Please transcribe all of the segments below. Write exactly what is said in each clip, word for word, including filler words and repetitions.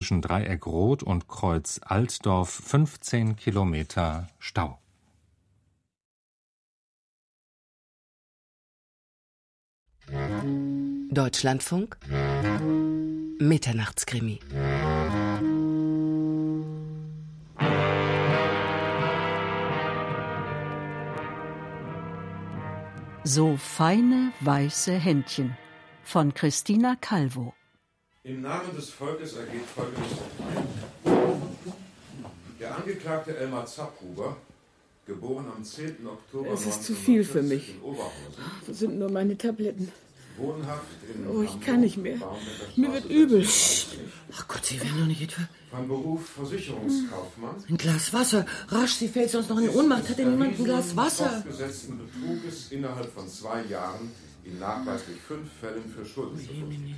zwischen Dreieck Rot und Kreuz Altdorf fünfzehn Kilometer Stau. Deutschlandfunk Mitternachtskrimi. So feine, weiße Händchen von Christina Calvo. Im Namen des Volkes ergeht Folgendes Urteil. Der Angeklagte Elmar Zapphuber, geboren am zehnten Oktober Es ist zu viel für mich. in Oberhausen, Wo sind nur meine Tabletten? wohnhaft in Oh, ich Hamburg, kann nicht mehr. Baumbecker Mir wird Straße übel. sechsunddreißig. Ach Gott, Sie werden doch nicht etwa... Von Beruf Versicherungskaufmann. Ein Glas Wasser. Rasch, sie fällt sonst noch in Ohnmacht. Hat denn niemand ein Glas Wasser? Fortgesetzten Betruges innerhalb von zwei Jahren in nachweislich fünf Fällen für Schulden zu verurteilen.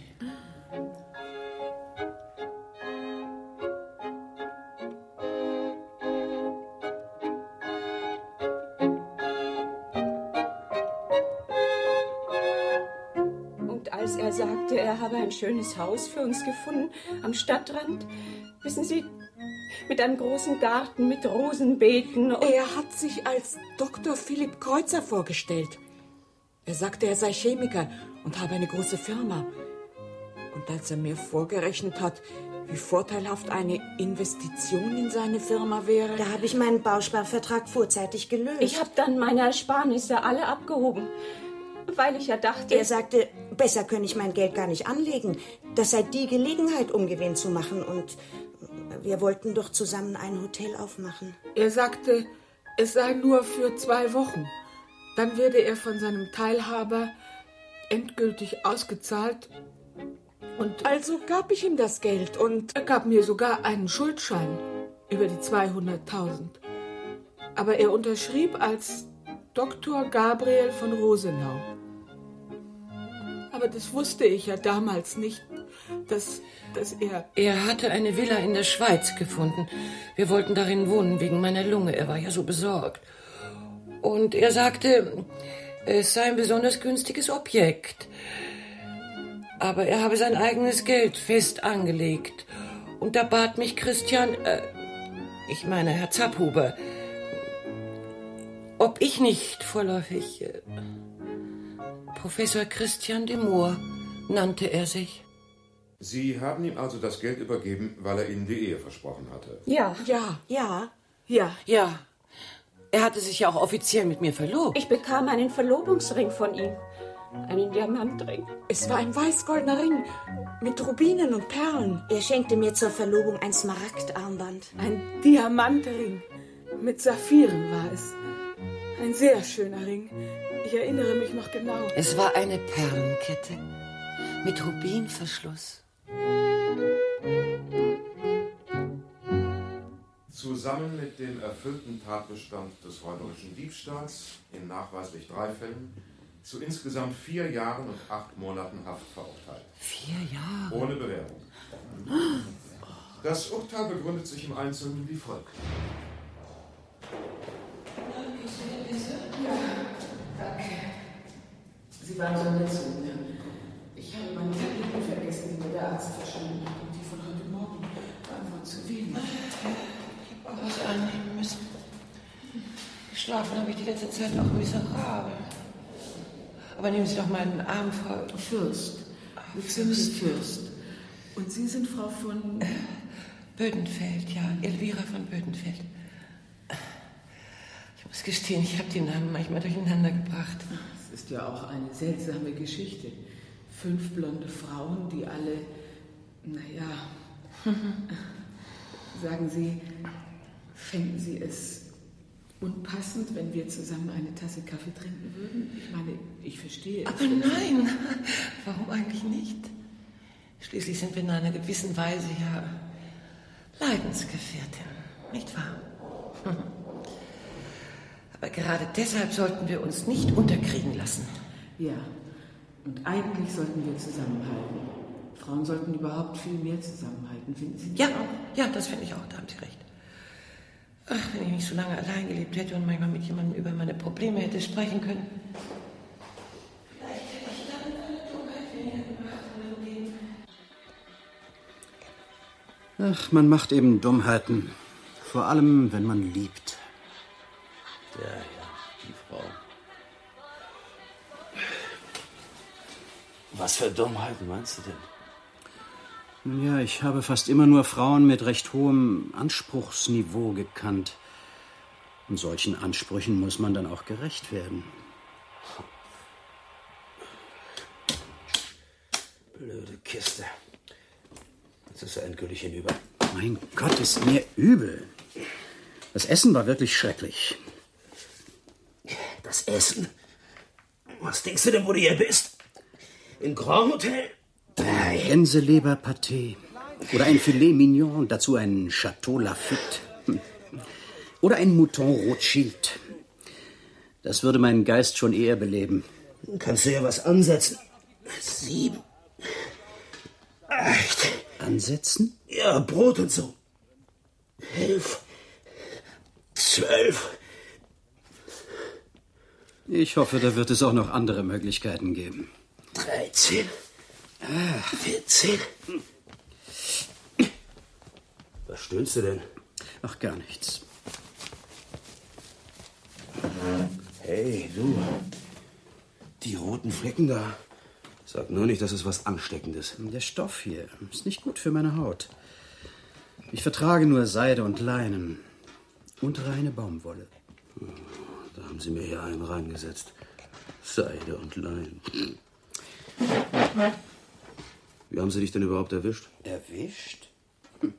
Als er sagte, er habe ein schönes Haus für uns gefunden am Stadtrand, wissen Sie, mit einem großen Garten, mit Rosenbeeten. Und er hat sich als Doktor Philipp Kreuzer vorgestellt. Er sagte, er sei Chemiker und habe eine große Firma. Und als er mir vorgerechnet hat, wie vorteilhaft eine Investition in seine Firma wäre... Da habe ich meinen Bausparvertrag vorzeitig gelöst. Ich habe dann meine Ersparnisse alle abgehoben, weil ich ja dachte... Er sagte, besser könne ich mein Geld gar nicht anlegen. Das sei die Gelegenheit, um Gewinn zu machen. Und wir wollten doch zusammen ein Hotel aufmachen. Er sagte, es sei nur für zwei Wochen. Dann werde er von seinem Teilhaber endgültig ausgezahlt. Und also gab ich ihm das Geld und... Er gab mir sogar einen Schuldschein über die zweihunderttausend. Aber er unterschrieb als Doktor Gabriel von Rosenau. Aber das wusste ich ja damals nicht, dass, dass er... Er hatte eine Villa in der Schweiz gefunden. Wir wollten darin wohnen wegen meiner Lunge. Er war ja so besorgt. Und er sagte, es sei ein besonders günstiges Objekt. Aber er habe sein eigenes Geld fest angelegt. Und da bat mich Christian, äh, ich meine Herr Zapphuber, ob ich nicht vorläufig... Äh, Professor Christian de Moor nannte er sich. Sie haben ihm also das Geld übergeben, weil er Ihnen die Ehe versprochen hatte? Ja. Ja. Ja. Ja. Ja. Er hatte sich ja auch offiziell mit mir verlobt. Ich bekam einen Verlobungsring von ihm. Einen Diamantring. Es war ein weißgoldener Ring mit Rubinen und Perlen. Er schenkte mir zur Verlobung ein Smaragdarmband. Ein Diamantring mit Saphiren war es. Ein sehr schöner Ring. Ich erinnere mich noch genau. Es war eine Perlenkette mit Rubinverschluss. Zusammen mit dem erfüllten Tatbestand des räuberischen Diebstahls in nachweislich drei Fällen zu insgesamt vier Jahren und acht Monaten Haft verurteilt. Vier Jahre? Ohne Bewährung. Das Urteil begründet sich im Einzelnen wie folgt. Sie waren so nett zu mir. Ich habe meine Tabletten vergessen, die mir der Arzt verschrieben hat. Und die von heute Morgen waren wohl zu wenig. Ich habe auch was einnehmen müssen. Geschlafen habe ich die letzte Zeit auch miserabel. Aber nehmen Sie doch meinen Arm, Frau... Fürst. Fürst. Fürst. Und Sie sind Frau von... Bödenfeld, ja. Elvira von Bödenfeld. Ich muss gestehen, ich habe die Namen manchmal durcheinander gebracht. Es ist ja auch eine seltsame Geschichte. Fünf blonde Frauen, die alle, naja, sagen Sie, fänden Sie es unpassend, wenn wir zusammen eine Tasse Kaffee trinken würden? Ich meine, ich verstehe es. Aber nein, warum eigentlich nicht? Schließlich sind wir in einer gewissen Weise ja Leidensgefährtin, nicht wahr? Aber gerade deshalb sollten wir uns nicht unterkriegen lassen. Ja, und eigentlich sollten wir zusammenhalten. Frauen sollten überhaupt viel mehr zusammenhalten, finden Sie nicht ja, auch? Ja, das finde ich auch, da haben Sie recht. Ach, wenn ich nicht so lange allein gelebt hätte und manchmal mit jemandem über meine Probleme hätte sprechen können. Vielleicht hätte ich dann eine Dummheit weniger gemacht in meinem Leben. Ach, man macht eben Dummheiten. Vor allem, wenn man liebt. Ja, ja, die Frau. Was für Dummheiten meinst du denn? Nun ja, ich habe fast immer nur Frauen mit recht hohem Anspruchsniveau gekannt. Und solchen Ansprüchen muss man dann auch gerecht werden. Blöde Kiste. Jetzt ist er endgültig hinüber. Mein Gott, ist mir übel. Das Essen war wirklich schrecklich. Das Essen? Was denkst du denn, wo du hier bist? Im Grand Hotel? Gänseleberpaté. Oder ein Filet Mignon, dazu ein Chateau Lafitte. Oder ein Mouton Rothschild. Das würde meinen Geist schon eher beleben. Kannst du ja was ansetzen. Sieben. Acht. Ansetzen? Ja, Brot und so. Elf. Zwölf. Ich hoffe, da wird es auch noch andere Möglichkeiten geben. Dreizehn. Vierzehn. Was stöhnst du denn? Ach, gar nichts. Hey, du. Die roten Flecken da. Sag nur nicht, dass es was Ansteckendes. Der Stoff hier ist nicht gut für meine Haut. Ich vertrage nur Seide und Leinen. Und reine Baumwolle. Da haben sie mir hier einen reingesetzt. Seide und Leinen. Wie haben sie dich denn überhaupt erwischt? Erwischt? Hm.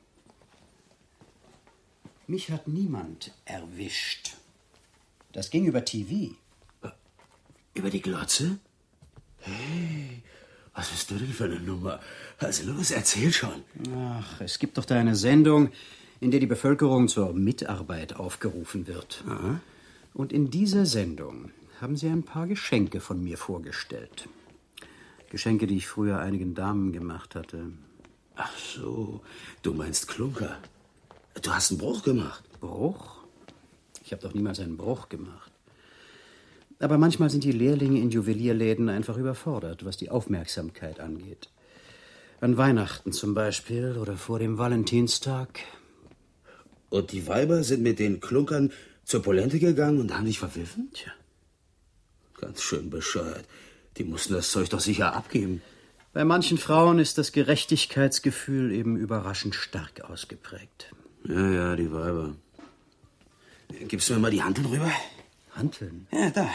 Mich hat niemand erwischt. Das ging über T V. Über die Glotze? Hey, was bist du denn für eine Nummer? Also los, erzähl schon. Ach, es gibt doch da eine Sendung, in der die Bevölkerung zur Mitarbeit aufgerufen wird. Aha. Und in dieser Sendung haben sie ein paar Geschenke von mir vorgestellt. Geschenke, die ich früher einigen Damen gemacht hatte. Ach so, du meinst Klunker. Du hast einen Bruch gemacht. Bruch? Ich habe doch niemals einen Bruch gemacht. Aber manchmal sind die Lehrlinge in Juwelierläden einfach überfordert, was die Aufmerksamkeit angeht. An Weihnachten zum Beispiel oder vor dem Valentinstag. Und die Weiber sind mit den Klunkern zur Polente gegangen und haben dich verpfiffen? Tja. Ganz schön bescheuert. Die mussten das Zeug doch sicher abgeben. Bei manchen Frauen ist das Gerechtigkeitsgefühl eben überraschend stark ausgeprägt. Ja, ja, die Weiber. Gibst du mir mal die Hanteln rüber? Hanteln? Ja, da.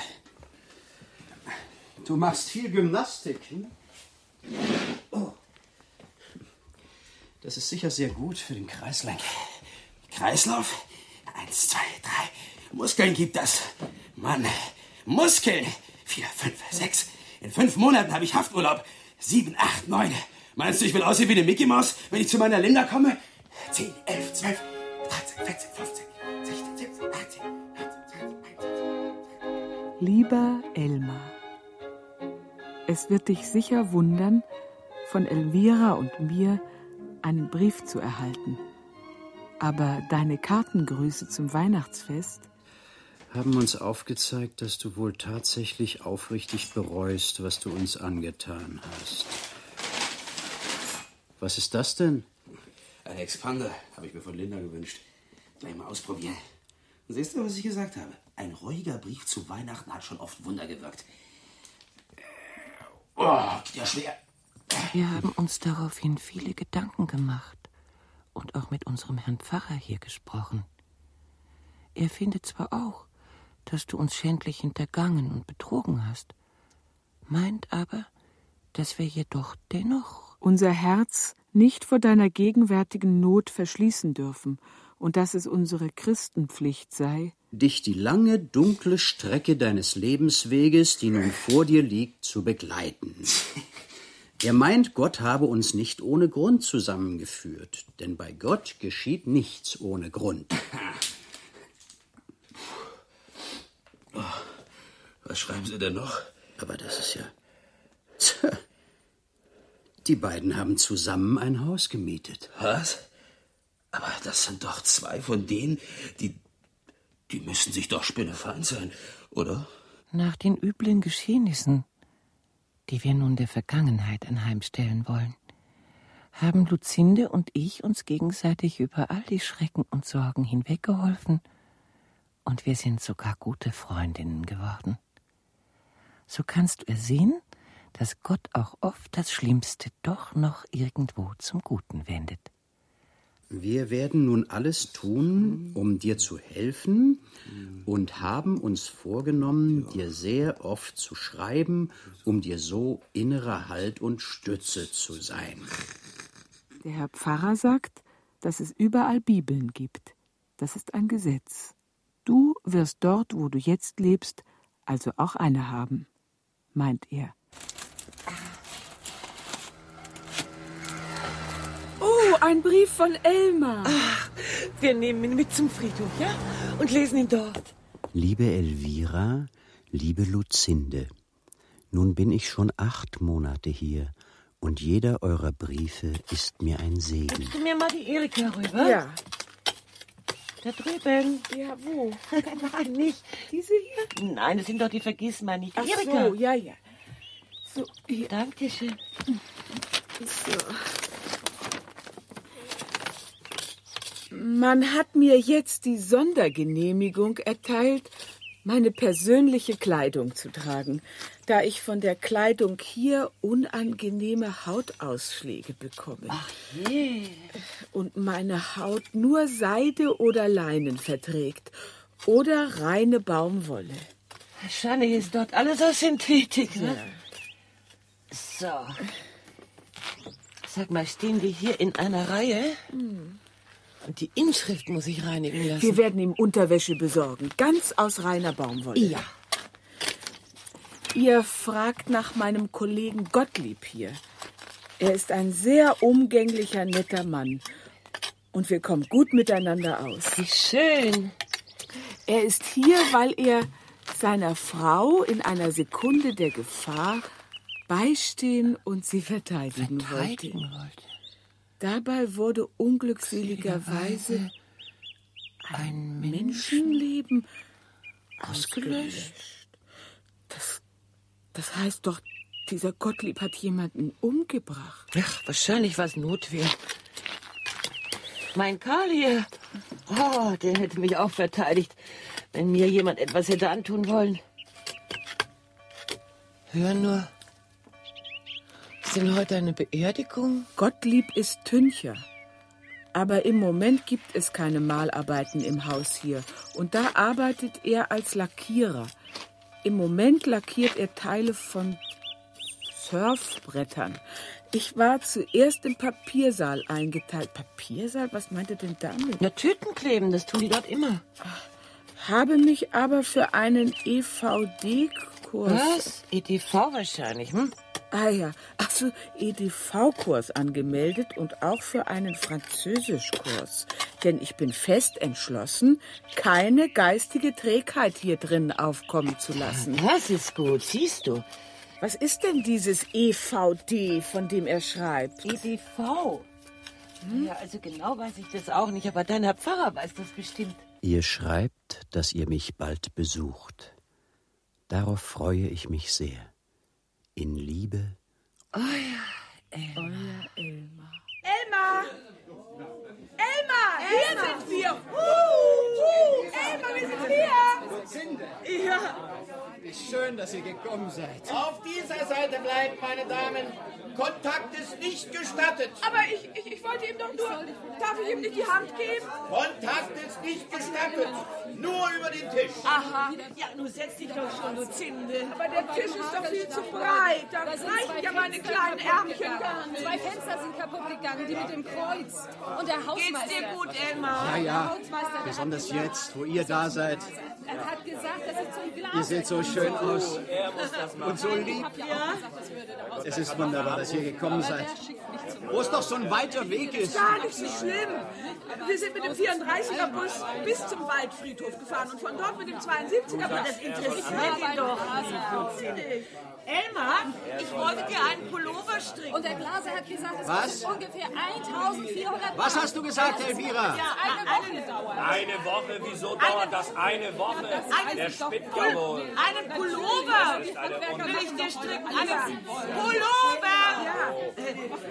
Du machst viel Gymnastik, hm? Oh. Das ist sicher sehr gut für den Kreislauf. Kreislauf? Eins, zwei, drei. Muskeln gibt das. Mann, Muskeln. Vier, fünf, sechs. In fünf Monaten habe ich Hafturlaub. Sieben, acht, neun. Meinst du, ich will aussehen wie eine Mickey Maus, wenn ich zu meiner Linda komme? Zehn, elf, zwölf, dreizehn, vierzehn, fünfzehn, sechzehn, siebzehn, achtzehn, neunzehn, zwanzig. Lieber Elmar, es wird dich sicher wundern, von Elvira und mir einen Brief zu erhalten. Aber deine Kartengrüße zum Weihnachtsfest haben uns aufgezeigt, dass du wohl tatsächlich aufrichtig bereust, was du uns angetan hast. Was ist das denn? Ein Expander, habe ich mir von Linda gewünscht. Gleich mal ausprobieren. Siehst du, was ich gesagt habe? Ein ruhiger Brief zu Weihnachten hat schon oft Wunder gewirkt. Oh, ja schwer. Wir haben uns daraufhin viele Gedanken gemacht und auch mit unserem Herrn Pfarrer hier gesprochen. Er findet zwar auch, dass du uns schändlich hintergangen und betrogen hast, meint aber, dass wir jedoch dennoch unser Herz nicht vor deiner gegenwärtigen Not verschließen dürfen und dass es unsere Christenpflicht sei, dich die lange, dunkle Strecke deines Lebensweges, die nun vor dir liegt, zu begleiten. Er meint, Gott habe uns nicht ohne Grund zusammengeführt, denn bei Gott geschieht nichts ohne Grund. Oh, was schreiben Sie denn noch? Aber das ist ja... Tja, die beiden haben zusammen ein Haus gemietet. Was? Aber das sind doch zwei von denen, die... Die müssen sich doch spinnefeind sein, oder? Nach den üblen Geschehnissen, die wir nun der Vergangenheit anheimstellen wollen, haben Luzinde und ich uns gegenseitig über all die Schrecken und Sorgen hinweggeholfen. Und wir sind sogar gute Freundinnen geworden. So kannst du ersehen, dass Gott auch oft das Schlimmste doch noch irgendwo zum Guten wendet. Wir werden nun alles tun, um dir zu helfen und haben uns vorgenommen, dir sehr oft zu schreiben, um dir so innerer Halt und Stütze zu sein. Der Herr Pfarrer sagt, dass es überall Bibeln gibt. Das ist ein Gesetz. Du wirst dort, wo du jetzt lebst, also auch eine haben, meint er. Oh, ein Brief von Elmar. Ach, wir nehmen ihn mit zum Friedhof, ja? Und lesen ihn dort. Liebe Elvira, liebe Luzinde, nun bin ich schon acht Monate hier und jeder eurer Briefe ist mir ein Segen. Gibst du mir mal die Erika rüber? Ja. Da drüben. Ja, wo? Nein, nicht. Diese hier? Nein, das sind doch die Vergissmeinnicht. Ach Erika. so, ja, ja. So, hier. Dankeschön. So. Man hat mir jetzt die Sondergenehmigung erteilt, meine persönliche Kleidung zu tragen, da ich von der Kleidung hier unangenehme Hautausschläge bekomme. Ach je. Und meine Haut nur Seide oder Leinen verträgt oder reine Baumwolle. Wahrscheinlich ist dort alles aus Synthetik, ne? Ja. So. Sag mal, stehen die hier in einer Reihe? Hm. Und die Inschrift muss ich reinigen lassen. Wir werden ihm Unterwäsche besorgen, ganz aus reiner Baumwolle. Ja. Ihr fragt nach meinem Kollegen Gottlieb hier. Er ist ein sehr umgänglicher, netter Mann. Und wir kommen gut miteinander aus. Wie schön. Er ist hier, weil er seiner Frau in einer Sekunde der Gefahr beistehen und sie verteidigen, Verteidigen wollte. wollte. Dabei wurde unglückseligerweise ein Menschenleben ausgelöscht. Das, das heißt doch, dieser Gottlieb hat jemanden umgebracht. Ach, wahrscheinlich war es Notwehr. Mein Karl hier, oh, der hätte mich auch verteidigt, wenn mir jemand etwas hätte antun wollen. Hör nur. Ist denn heute eine Beerdigung? Gottlieb ist Tüncher. Aber im Moment gibt es keine Malarbeiten im Haus hier. Und da arbeitet er als Lackierer. Im Moment lackiert er Teile von Surfbrettern. Ich war zuerst im Papiersaal eingeteilt. Papiersaal? Was meint ihr denn damit? Na, Tüten kleben, das tun die dort immer. Habe mich aber für einen E V D-Kurs... Was? E D V wahrscheinlich, hm? Ah ja, ach so, E D V-Kurs angemeldet und auch für einen Französischkurs. Denn ich bin fest entschlossen, keine geistige Trägheit hier drin aufkommen zu lassen. Das ist gut, siehst du. Was ist denn dieses E V D, von dem er schreibt? E D V? Hm? Ja, also genau weiß ich das auch nicht, aber dein Herr Pfarrer weiß das bestimmt. Ihr schreibt, dass ihr mich bald besucht. Darauf freue ich mich sehr. In Liebe. Oh ja, Elmar. Euer Elmar. Elmar! Elmar! Hier sind wir! Uh, uh, Elmar, wir sind hier! Luzinde! Ja! Wie schön, dass ihr gekommen seid. Auf dieser Seite bleiben, meine Damen. Kontakt ist nicht gestattet. Aber ich, ich, ich wollte ihm doch nur... Darf ich ihm nicht die Hand geben? Kontakt ist nicht gestattet. Nur über den Tisch. Aha. Ja, nun setz dich doch schon, Luzinde. Aber der Tisch ist doch viel zu breit. Da reichen ja meine kleinen Ärmchen gar nicht. Zwei Fenster sind kaputt gegangen, die mit dem Kreuz. Und der Hausmeister... Geht's dir gut, Elmar? Ja, ja. Besonders jetzt, wo ihr da seid. Er hat gesagt, dass ich zum Glas... Ihr seht so schön aus. Und so lieb. Ja? Es ist wunderbar, dass ihr gekommen seid. Wo es doch so ein weiter Weg ist. Gar nicht so schlimm. Wir sind mit dem vierunddreißiger Bus bis zum Waldfriedhof gefahren und von dort mit dem zweiundsiebziger Bus. Das interessiert ihn doch. Elmar, ich wollte dir einen Pullover stricken. Und der Glaser hat gesagt, es Was? kostet ungefähr eintausendvierhundert. Was hast du gesagt, Elvira? Ja, eine Woche dauert. Eine Woche? Wieso dauert das eine Woche? Der spinnt doch wohl. Einen Pullover will ich dir stricken. Einen Pullover! Ja,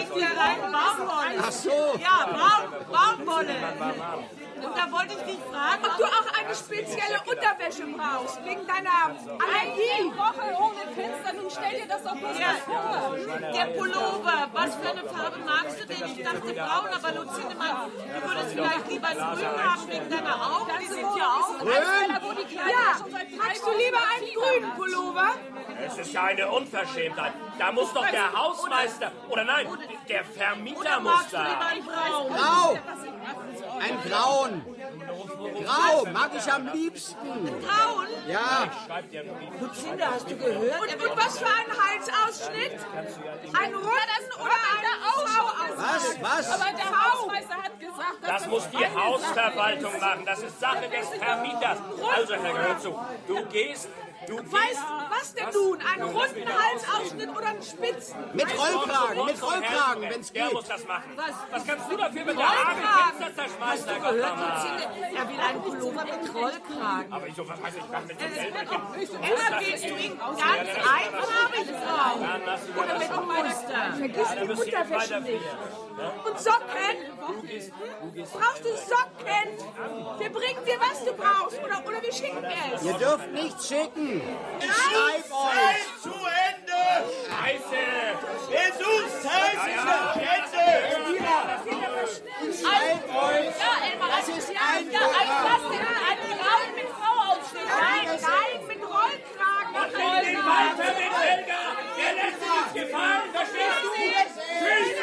kriegt ihr rein Baumwolle. Ach so. Ja, Baum, Baumwolle. Und da wollte ich dich fragen, Ob du auch eine spezielle Unterwäsche brauchst, wegen deiner Allergie. Eine Woche ohne Fenster, nun stell dir das doch bloß Ja. mal vor. Der Pullover, was für eine Farbe magst du denn? Ich dachte braun, aber Lucinda, Mann, du würdest vielleicht lieber grün haben wegen deiner Augen, die sind ja auch grün. Ja, magst du lieber einen grünen Pullover? Es ist ja eine Unverschämtheit. Da muss doch der Hausmeister, oder nein, der Vermieter muss da. Grau! Ein Grauen! Grau mag ich am liebsten. Grauen? Ja. Lucinda, hast du gehört? Und, und was für einen Halsausschnitt? Ein runden oder ein V-Ausschnitt? Was? Was? Aber der Hausmeister hat gesagt, Das muss die Hausverwaltung machen. Das ist Sache des Vermieters. Also, Herr Gehör zu, du gehst, du gehst... Weißt was denn nun? Einen runden Halsausschnitt oder einen spitzen? Mit Rollkragen, mit Rollkragen, wenn's Der geht. muss das machen. Was? Was kannst du dafür mit der Arme Fenster zerschmeißen? Hast du gehört, Lucinda? Er will einen Pullover mit Rollkragen. Aber wieso, was weiß ich, was mit dem Emma, willst du ihn ganz einfarbig brauchen? Oder mit einem Muster? Vergiss die Unterwäsche nicht. Und Socken? Brauchst du Socken? Wir bringen dir, was du brauchst. Oder, oder wir schicken es. Ihr dürft nichts schicken. Ich Nein. schreib euch. Zeit zu Ende! Scheiße! Besuchszeit ist zu Ende! Schreibt euch. Ja, Elmar, das ist ja ein was denn? Ein Grauen mit V-Ausschnitt. Nein, nein, mit Rollkragen. Und in den Walter mit Helga! Der lässt sich nichts gefallen, verstehst du? Tschüss!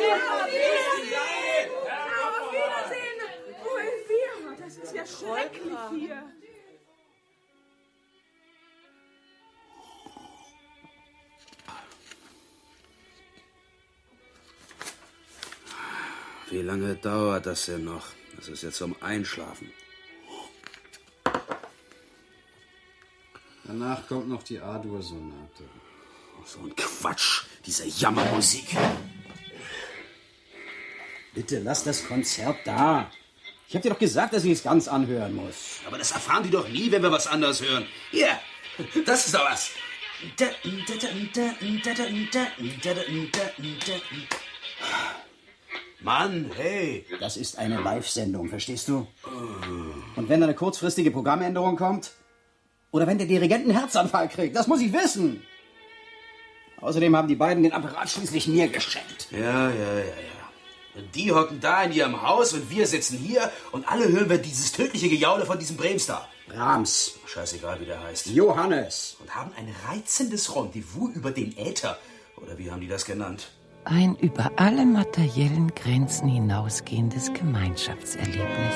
Auf Wiedersehen. Oh, Elvira, das ist ja schrecklich hier. Wie lange dauert das denn noch? Das ist jetzt zum Einschlafen. Danach kommt noch die A-Dur-Sonate. So ein Quatsch, diese Jammermusik. Bitte lass das Konzert da. Ich hab dir doch gesagt, dass ich es ganz anhören muss. Aber das erfahren die doch nie, wenn wir was anderes hören. Hier, das ist doch was. Mann, hey. Das ist eine Live-Sendung, verstehst du? Und wenn da eine kurzfristige Programmänderung kommt? Oder wenn der Dirigent einen Herzanfall kriegt? Das muss ich wissen. Außerdem haben die beiden den Apparat schließlich mir geschenkt. Ja, ja, ja, ja. Und die hocken da in ihrem Haus und wir sitzen hier und alle hören wir dieses tödliche Gejaule von diesem Bremstar. Brahms. Scheißegal, wie der heißt. Johannes. Und haben ein reizendes Rendezvous über den Äther. Oder wie haben die das genannt? Ein über alle materiellen Grenzen hinausgehendes Gemeinschaftserlebnis.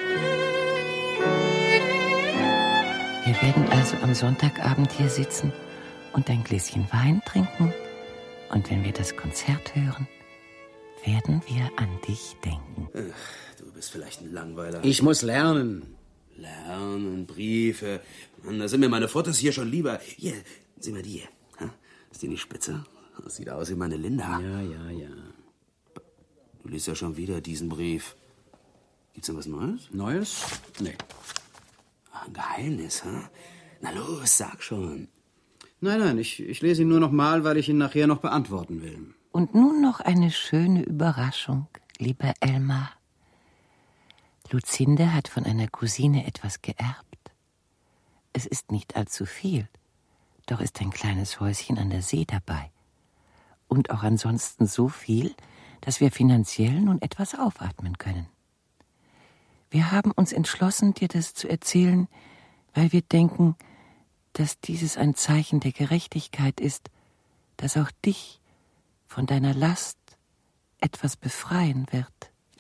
Wir werden also am Sonntagabend hier sitzen und ein Gläschen Wein trinken. Und wenn wir das Konzert hören, werden wir an dich denken. Ach, du bist vielleicht ein Langweiler. Ich muss lernen. Lernen, Briefe. Mann, da sind mir meine Fotos hier schon lieber. Hier, sieh mal die hier. Ha? Ist die nicht spitze? Das sieht aus wie meine Linda. Ja, ja, ja. Du liest ja schon wieder diesen Brief. Gibt's denn was Neues? Neues? Nee. Ach, ein Geheimnis, ha? Na los, sag schon. Nein, nein, ich, ich lese ihn nur noch mal, weil ich ihn nachher noch beantworten will. Und nun noch eine schöne Überraschung, lieber Elmar. Lucinde hat von einer Cousine etwas geerbt. Es ist nicht allzu viel, doch ist ein kleines Häuschen an der See dabei. Und auch ansonsten so viel, dass wir finanziell nun etwas aufatmen können. Wir haben uns entschlossen, dir das zu erzählen, weil wir denken, dass dieses ein Zeichen der Gerechtigkeit ist, das auch dich von deiner Last etwas befreien wird.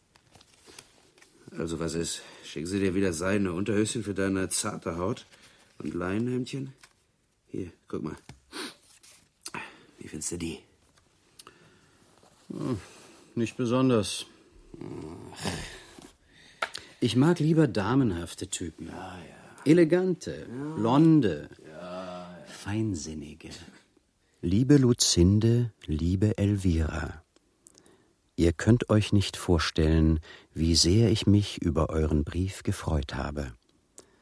Also was ist? Schicken sie dir wieder seidene Unterhöschen für deine zarte Haut und Leinenhemdchen? Hier, guck mal. Wie findest du die? Oh, nicht besonders. Ich mag lieber damenhafte Typen. Ja, ja. Elegante, ja. blonde, ja, ja. feinsinnige. Liebe Lucinde, liebe Elvira, ihr könnt euch nicht vorstellen, wie sehr ich mich über euren Brief gefreut habe.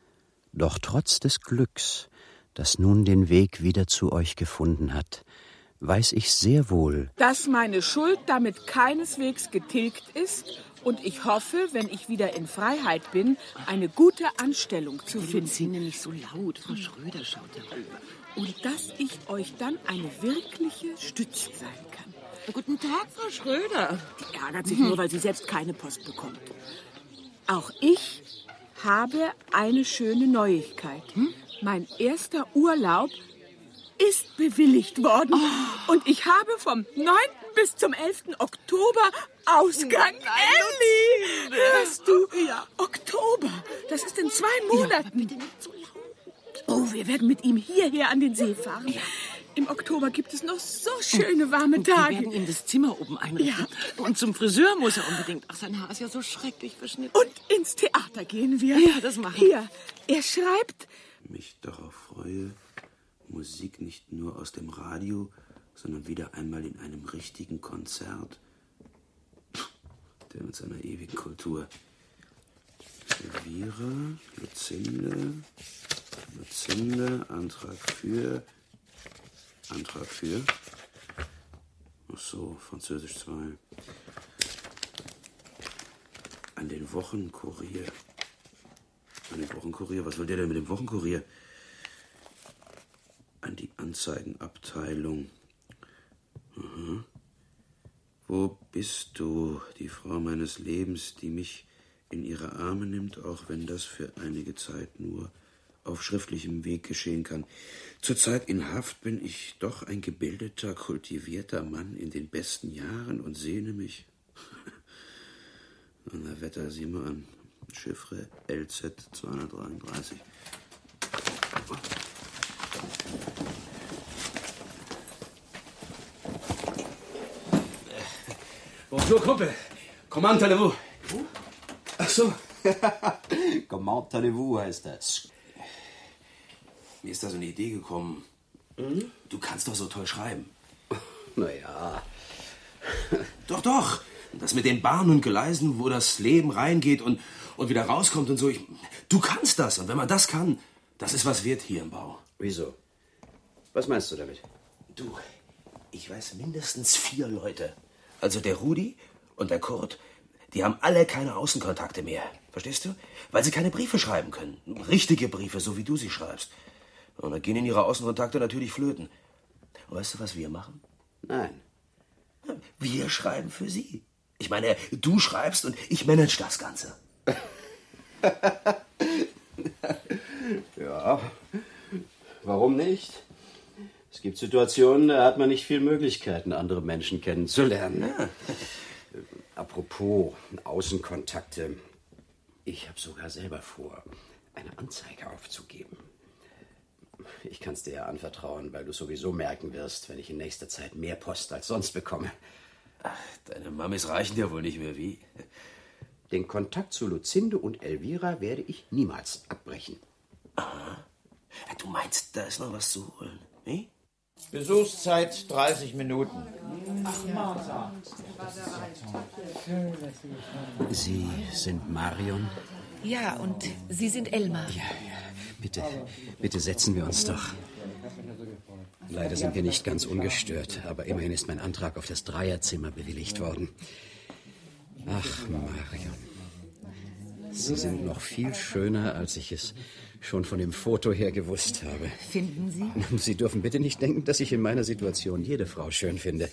Doch trotz des Glücks, das nun den Weg wieder zu euch gefunden hat, weiß ich sehr wohl, dass meine Schuld damit keineswegs getilgt ist und ich hoffe, wenn ich wieder in Freiheit bin, eine gute Anstellung zu finden. Luzinne, nicht so laut, Frau Schröder schaut darüber. Und dass ich euch dann eine wirkliche Stütze sein kann. Guten Tag, Frau Schröder. Die ärgert sich nur, weil sie selbst keine Post bekommt. Auch ich habe eine schöne Neuigkeit. Hm? Mein erster Urlaub ist bewilligt worden. Oh. Und ich habe vom neunten bis zum elften Oktober Ausgang. Elli! Hörst du? Ja. Oktober. Das ist in zwei Monaten. Ja, bitte nicht so laut. Oh, wir werden mit ihm hierher an den See fahren. Ja. Im Oktober gibt es noch so schöne warme Tage. Wir werden ihm das Zimmer oben einrichten. Ja. Und zum Friseur muss er unbedingt. Ach, sein Haar ist ja so schrecklich verschnitten. Und ins Theater gehen wir. Ja, das machen wir. Hier, er schreibt... Mich darauf freue, Musik nicht nur aus dem Radio, sondern wieder einmal in einem richtigen Konzert. Der mit seiner ewigen Kultur. Elvira, Luzinde, Luzinde, Antrag für... Antrag für... Ach so, Französisch zwei. An den Wochenkurier. An den Wochenkurier? Was will der denn mit dem Wochenkurier? An die Anzeigenabteilung. Aha. Wo bist du, die Frau meines Lebens, die mich in ihre Arme nimmt, auch wenn das für einige Zeit nur auf schriftlichem Weg geschehen kann. Zurzeit in Haft bin ich doch ein gebildeter, kultivierter Mann in den besten Jahren und sehne mich. Na, Wetter, sieh mal an. Chiffre L Z zweihundertdreiunddreißig. Bonjour, Kumpel. Comment allez-vous? Ach so. Comment allez-vous heißt das. Mir ist da so eine Idee gekommen. Mhm. Du kannst doch so toll schreiben. Naja. Doch, doch. Das mit den Bahnen und Gleisen, wo das Leben reingeht und, und wieder rauskommt und so. Ich, du kannst das. Und wenn man das kann, das ist was wert hier im Bau. Wieso? Was meinst du damit? Du, ich weiß mindestens vier Leute. Also der Rudi und der Kurt, die haben alle keine Außenkontakte mehr. Verstehst du? Weil sie keine Briefe schreiben können. Richtige Briefe, so wie du sie schreibst. Und dann gehen in ihre Außenkontakte natürlich flöten. Und weißt du, was wir machen? Nein. Wir schreiben für sie. Ich meine, du schreibst und ich manage das Ganze. Ja, warum nicht? Es gibt Situationen, da hat man nicht viel Möglichkeiten, andere Menschen kennenzulernen. Ja. Apropos Außenkontakte. Ich habe sogar selber vor, eine Anzeige aufzugeben. Ich kann es dir ja anvertrauen, weil du sowieso merken wirst, wenn ich in nächster Zeit mehr Post als sonst bekomme. Ach, deine Mamis reichen dir wohl nicht mehr, wie? Den Kontakt zu Luzinde und Elvira werde ich niemals abbrechen. Aha. Du meinst, da ist noch was zu holen, ne? Besuchszeit dreißig Minuten. Ach, Martha. Sie sind Marion? Ja, und Sie sind Elmar. Ja, ja. Bitte, bitte setzen wir uns doch. Leider sind wir nicht ganz ungestört, aber immerhin ist mein Antrag auf das Dreierzimmer bewilligt worden. Ach, Marion. Sie sind noch viel schöner, als ich es schon von dem Foto her gewusst habe. Finden Sie? Sie dürfen bitte nicht denken, dass ich in meiner Situation jede Frau schön finde.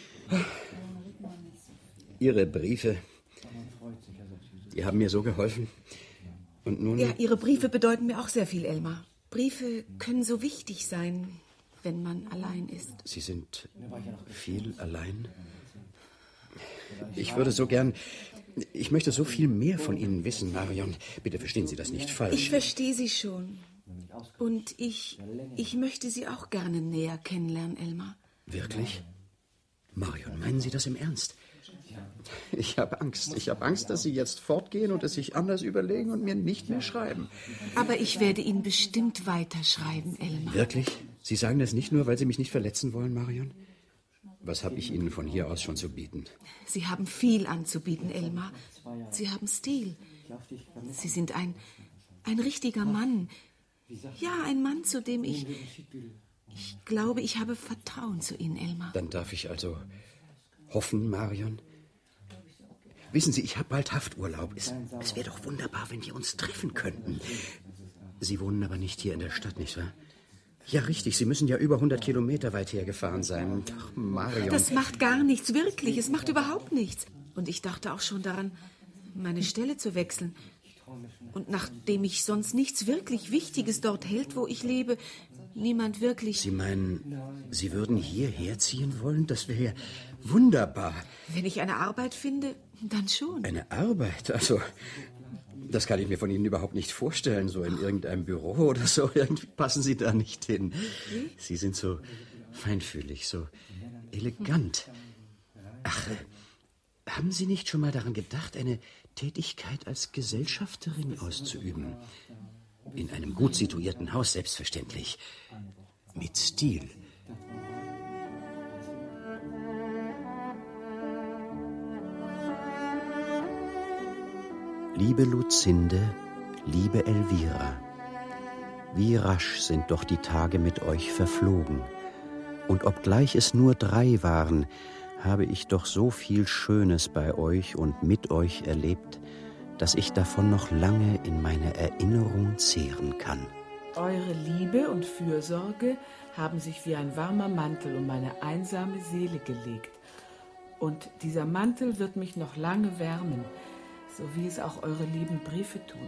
Ihre Briefe, die haben mir so geholfen. Und nun... Ja, Ihre Briefe bedeuten mir auch sehr viel, Elmar. Briefe können so wichtig sein, wenn man allein ist. Sie sind viel allein? Ich würde so gern... Ich möchte so viel mehr von Ihnen wissen, Marion. Bitte verstehen Sie das nicht falsch. Ich verstehe Sie schon. Und ich, ich möchte Sie auch gerne näher kennenlernen, Elmar. Wirklich? Marion, meinen Sie das im Ernst? Ich habe Angst. Ich habe Angst, dass Sie jetzt fortgehen und es sich anders überlegen und mir nicht mehr schreiben. Aber ich werde Ihnen bestimmt weiterschreiben, Elmar. Wirklich? Sie sagen das nicht nur, weil Sie mich nicht verletzen wollen, Marion? Was habe ich Ihnen von hier aus schon zu bieten? Sie haben viel anzubieten, Elmar. Sie haben Stil. Sie sind ein, ein richtiger Mann. Ja, ein Mann, zu dem ich... Ich glaube, ich habe Vertrauen zu Ihnen, Elmar. Dann darf ich also hoffen, Marion. Wissen Sie, ich habe bald Hafturlaub. Es, es wäre doch wunderbar, wenn wir uns treffen könnten. Sie wohnen aber nicht hier in der Stadt, nicht wahr? Ja, richtig. Sie müssen ja über hundert Kilometer weit hergefahren sein. Ach, Marion. Das macht gar nichts, wirklich. Es macht überhaupt nichts. Und ich dachte auch schon daran, meine Stelle zu wechseln. Und nachdem ich sonst nichts wirklich Wichtiges dort hält, wo ich lebe, niemand wirklich... Sie meinen, Sie würden hierher ziehen wollen? Das wäre ja wunderbar. Wenn ich eine Arbeit finde, dann schon. Eine Arbeit? Also, das kann ich mir von Ihnen überhaupt nicht vorstellen. So in irgendeinem Büro oder so. Irgendwie passen Sie da nicht hin. Sie sind so feinfühlig, so elegant. Ach, haben Sie nicht schon mal daran gedacht, eine Tätigkeit als Gesellschafterin auszuüben? In einem gut situierten Haus, selbstverständlich. Mit Stil. Liebe Luzinde, liebe Elvira, wie rasch sind doch die Tage mit euch verflogen. Und obgleich es nur drei waren, habe ich doch so viel Schönes bei euch und mit euch erlebt, dass ich davon noch lange in meiner Erinnerung zehren kann. Eure Liebe und Fürsorge haben sich wie ein warmer Mantel um meine einsame Seele gelegt. Und dieser Mantel wird mich noch lange wärmen, so wie es auch eure lieben Briefe tun.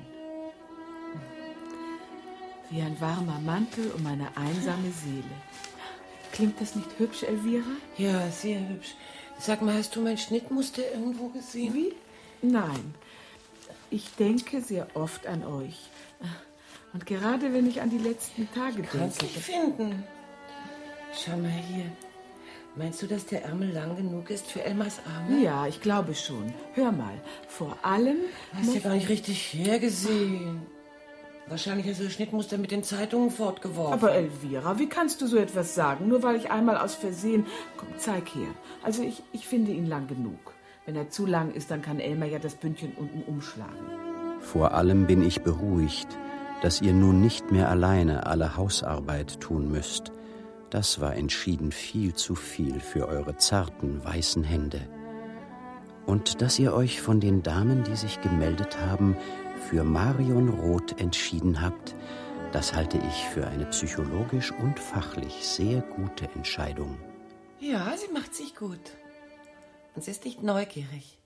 Wie ein warmer Mantel um meine einsame Seele. Klingt das nicht hübsch, Elvira? Ja, sehr hübsch. Sag mal, hast du mein Schnittmuster irgendwo gesehen? Wie? Nein. Ich denke sehr oft an euch. Und gerade wenn ich an die letzten Tage denke... Kannst du nicht finden. Schau mal hier. Meinst du, dass der Ärmel lang genug ist für Elmars Arme? Ja, ich glaube schon. Hör mal, vor allem... Hast du ja gar nicht richtig hergesehen. Wahrscheinlich hast du das Schnittmuster mit den Zeitungen fortgeworfen. Aber Elvira, wie kannst du so etwas sagen? Nur weil ich einmal aus Versehen... Komm, zeig her. Also ich, ich finde ihn lang genug. Wenn er zu lang ist, dann kann Elmar ja das Bündchen unten umschlagen. Vor allem bin ich beruhigt, dass ihr nun nicht mehr alleine alle Hausarbeit tun müsst. Das war entschieden viel zu viel für eure zarten, weißen Hände. Und dass ihr euch von den Damen, die sich gemeldet haben, für Marion Roth entschieden habt, das halte ich für eine psychologisch und fachlich sehr gute Entscheidung. Ja, sie macht sich gut. Und sie ist nicht neugierig.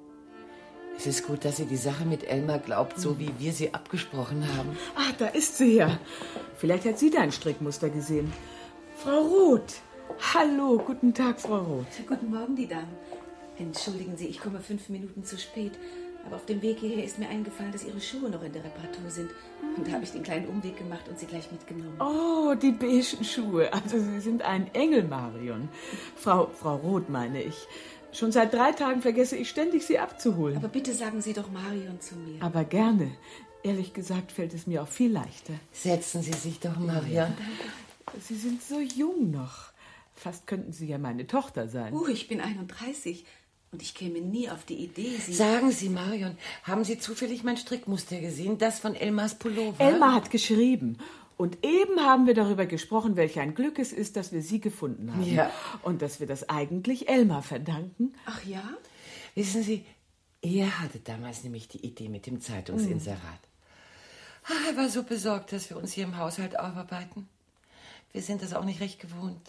Es ist gut, dass sie die Sache mit Elmar glaubt, so wie wir sie abgesprochen haben. Ah, da ist sie ja. Vielleicht hat sie dein Strickmuster gesehen. Frau Roth. Hallo, guten Tag, Frau Roth. Guten Morgen, die Damen. Entschuldigen Sie, ich komme fünf Minuten zu spät. Aber auf dem Weg hierher ist mir eingefallen, dass Ihre Schuhe noch in der Reparatur sind. Und da habe ich den kleinen Umweg gemacht und sie gleich mitgenommen. Oh, die beigen Schuhe. Also Sie sind ein Engel, Marion. Frau, Frau Roth, meine ich. Schon seit drei Tagen vergesse ich ständig, Sie abzuholen. Aber bitte sagen Sie doch Marion zu mir. Aber gerne. Ehrlich gesagt fällt es mir auch viel leichter. Setzen Sie sich doch, Marion. Ja, Sie sind so jung noch. Fast könnten Sie ja meine Tochter sein. Uh, ich bin einunddreißig. Und ich käme nie auf die Idee, Sie... Sagen Sie, Marion, haben Sie zufällig mein Strickmuster gesehen? Das von Elmars Pullover? Elmar hat geschrieben. Und eben haben wir darüber gesprochen, welch ein Glück es ist, dass wir Sie gefunden haben. Ja. Und dass wir das eigentlich Elmar verdanken. Ach ja? Wissen Sie, er hatte damals nämlich die Idee mit dem Zeitungsinserat. Hm. Ach, er war so besorgt, dass wir uns hier im Haushalt aufarbeiten. Wir sind das auch nicht recht gewohnt.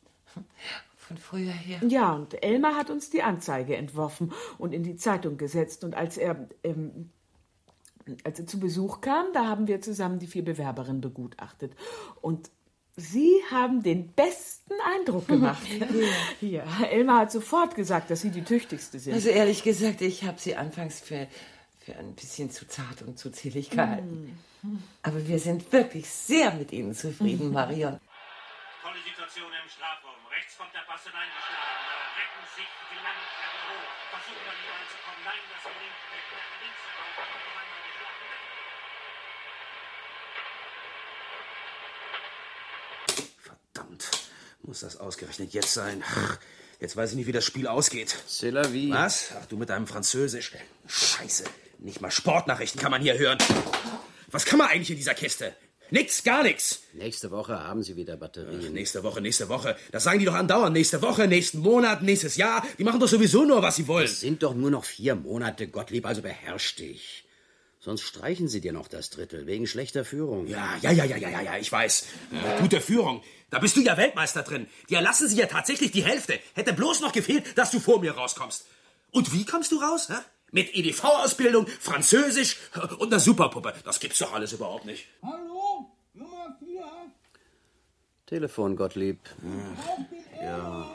Von früher her. Ja, und Elmar hat uns die Anzeige entworfen und in die Zeitung gesetzt. Und als er, ähm, als er zu Besuch kam, da haben wir zusammen die vier Bewerberinnen begutachtet. Und Sie haben den besten Eindruck gemacht. Ja, Elmar hat sofort gesagt, dass Sie die tüchtigste sind. Also ehrlich gesagt, ich habe Sie anfangs für, für ein bisschen zu zart und zu zierlich gehalten. Mm. Aber wir sind wirklich sehr mit Ihnen zufrieden, Marion. Tolle Situation im Strafraum. Rechts kommt der Pass hineingeschlagen. Da retten sich die Männer im Büro. Versuchen wir nicht reinzukommen. Nein, das gelingt nicht. Links heraus. Verdammt. Muss das ausgerechnet jetzt sein? Jetzt weiß ich nicht, wie das Spiel ausgeht. C'est la vie. Was? Ach, du mit deinem Französisch. Scheiße. Nicht mal Sportnachrichten kann man hier hören. Was kann man eigentlich in dieser Kiste? Nix, gar nix. Nächste Woche haben Sie wieder Batterien. Ach, nächste Woche, nächste Woche. Das sagen die doch andauernd. Nächste Woche, nächsten Monat, nächstes Jahr. Die machen doch sowieso nur, was sie wollen. Es sind doch nur noch vier Monate, Gottlieb, also beherrsch dich. Sonst streichen sie dir noch das Drittel, wegen schlechter Führung. Ja, ja, ja, ja, ja, ja, ja, ich weiß. Äh, gute Führung. Da bist du ja Weltmeister drin. Die erlassen sie ja tatsächlich die Hälfte. Hätte bloß noch gefehlt, dass du vor mir rauskommst. Und wie kommst du raus? Hä? Mit E D V-Ausbildung, Französisch und einer Superpuppe. Das gibt's doch alles überhaupt nicht. Hallo? Nummer vier? Telefon, Gottlieb. Ja.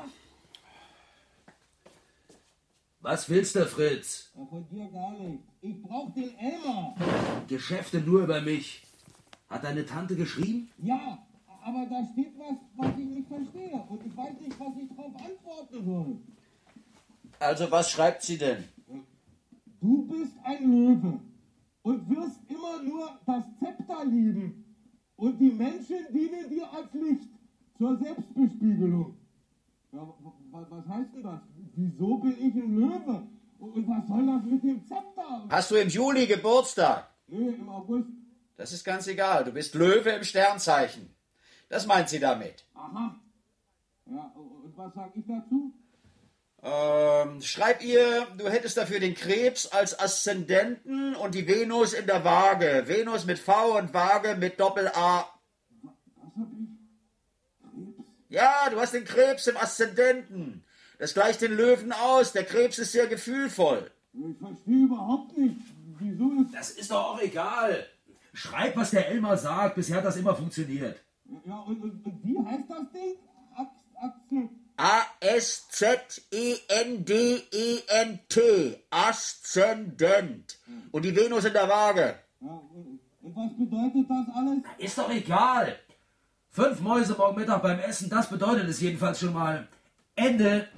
Was willst du, Fritz? Von dir gar nicht. Ich brauch den Elmar. Geschäfte nur über mich. Hat deine Tante geschrieben? Ja, aber da steht was, was ich nicht verstehe. Und ich weiß nicht, was ich drauf antworten soll. Also, was schreibt sie denn? Du bist ein Löwe und wirst immer nur das Zepter lieben. Und die Menschen dienen dir als Licht zur Selbstbespiegelung. Ja, was heißt denn das? Wieso bin ich ein Löwe? Und was soll das mit dem Zepter? Hast du im Juli Geburtstag? Nee, im August. Das ist ganz egal. Du bist Löwe im Sternzeichen. Das meint sie damit. Aha. Ja, und was sag ich dazu? Ähm, schreib ihr, du hättest dafür den Krebs als Aszendenten und die Venus in der Waage. Venus mit V und Waage mit Doppel-A. Was hab ich? Krebs? Ja, du hast den Krebs im Aszendenten. Das gleicht den Löwen aus. Der Krebs ist sehr gefühlvoll. Ich verstehe überhaupt nicht. Wieso ist... Das ist doch auch egal. Schreib, was der Elmar sagt. Bisher hat das immer funktioniert. Ja, und, und, und wie heißt das Ding? Achse. A S Z E N D E N T. Aszendent. Und die Venus in der Waage. Ja, und, und was bedeutet das alles? Ist doch egal. Fünf Mäuse morgen Mittag beim Essen, das bedeutet es jedenfalls schon mal. Ende.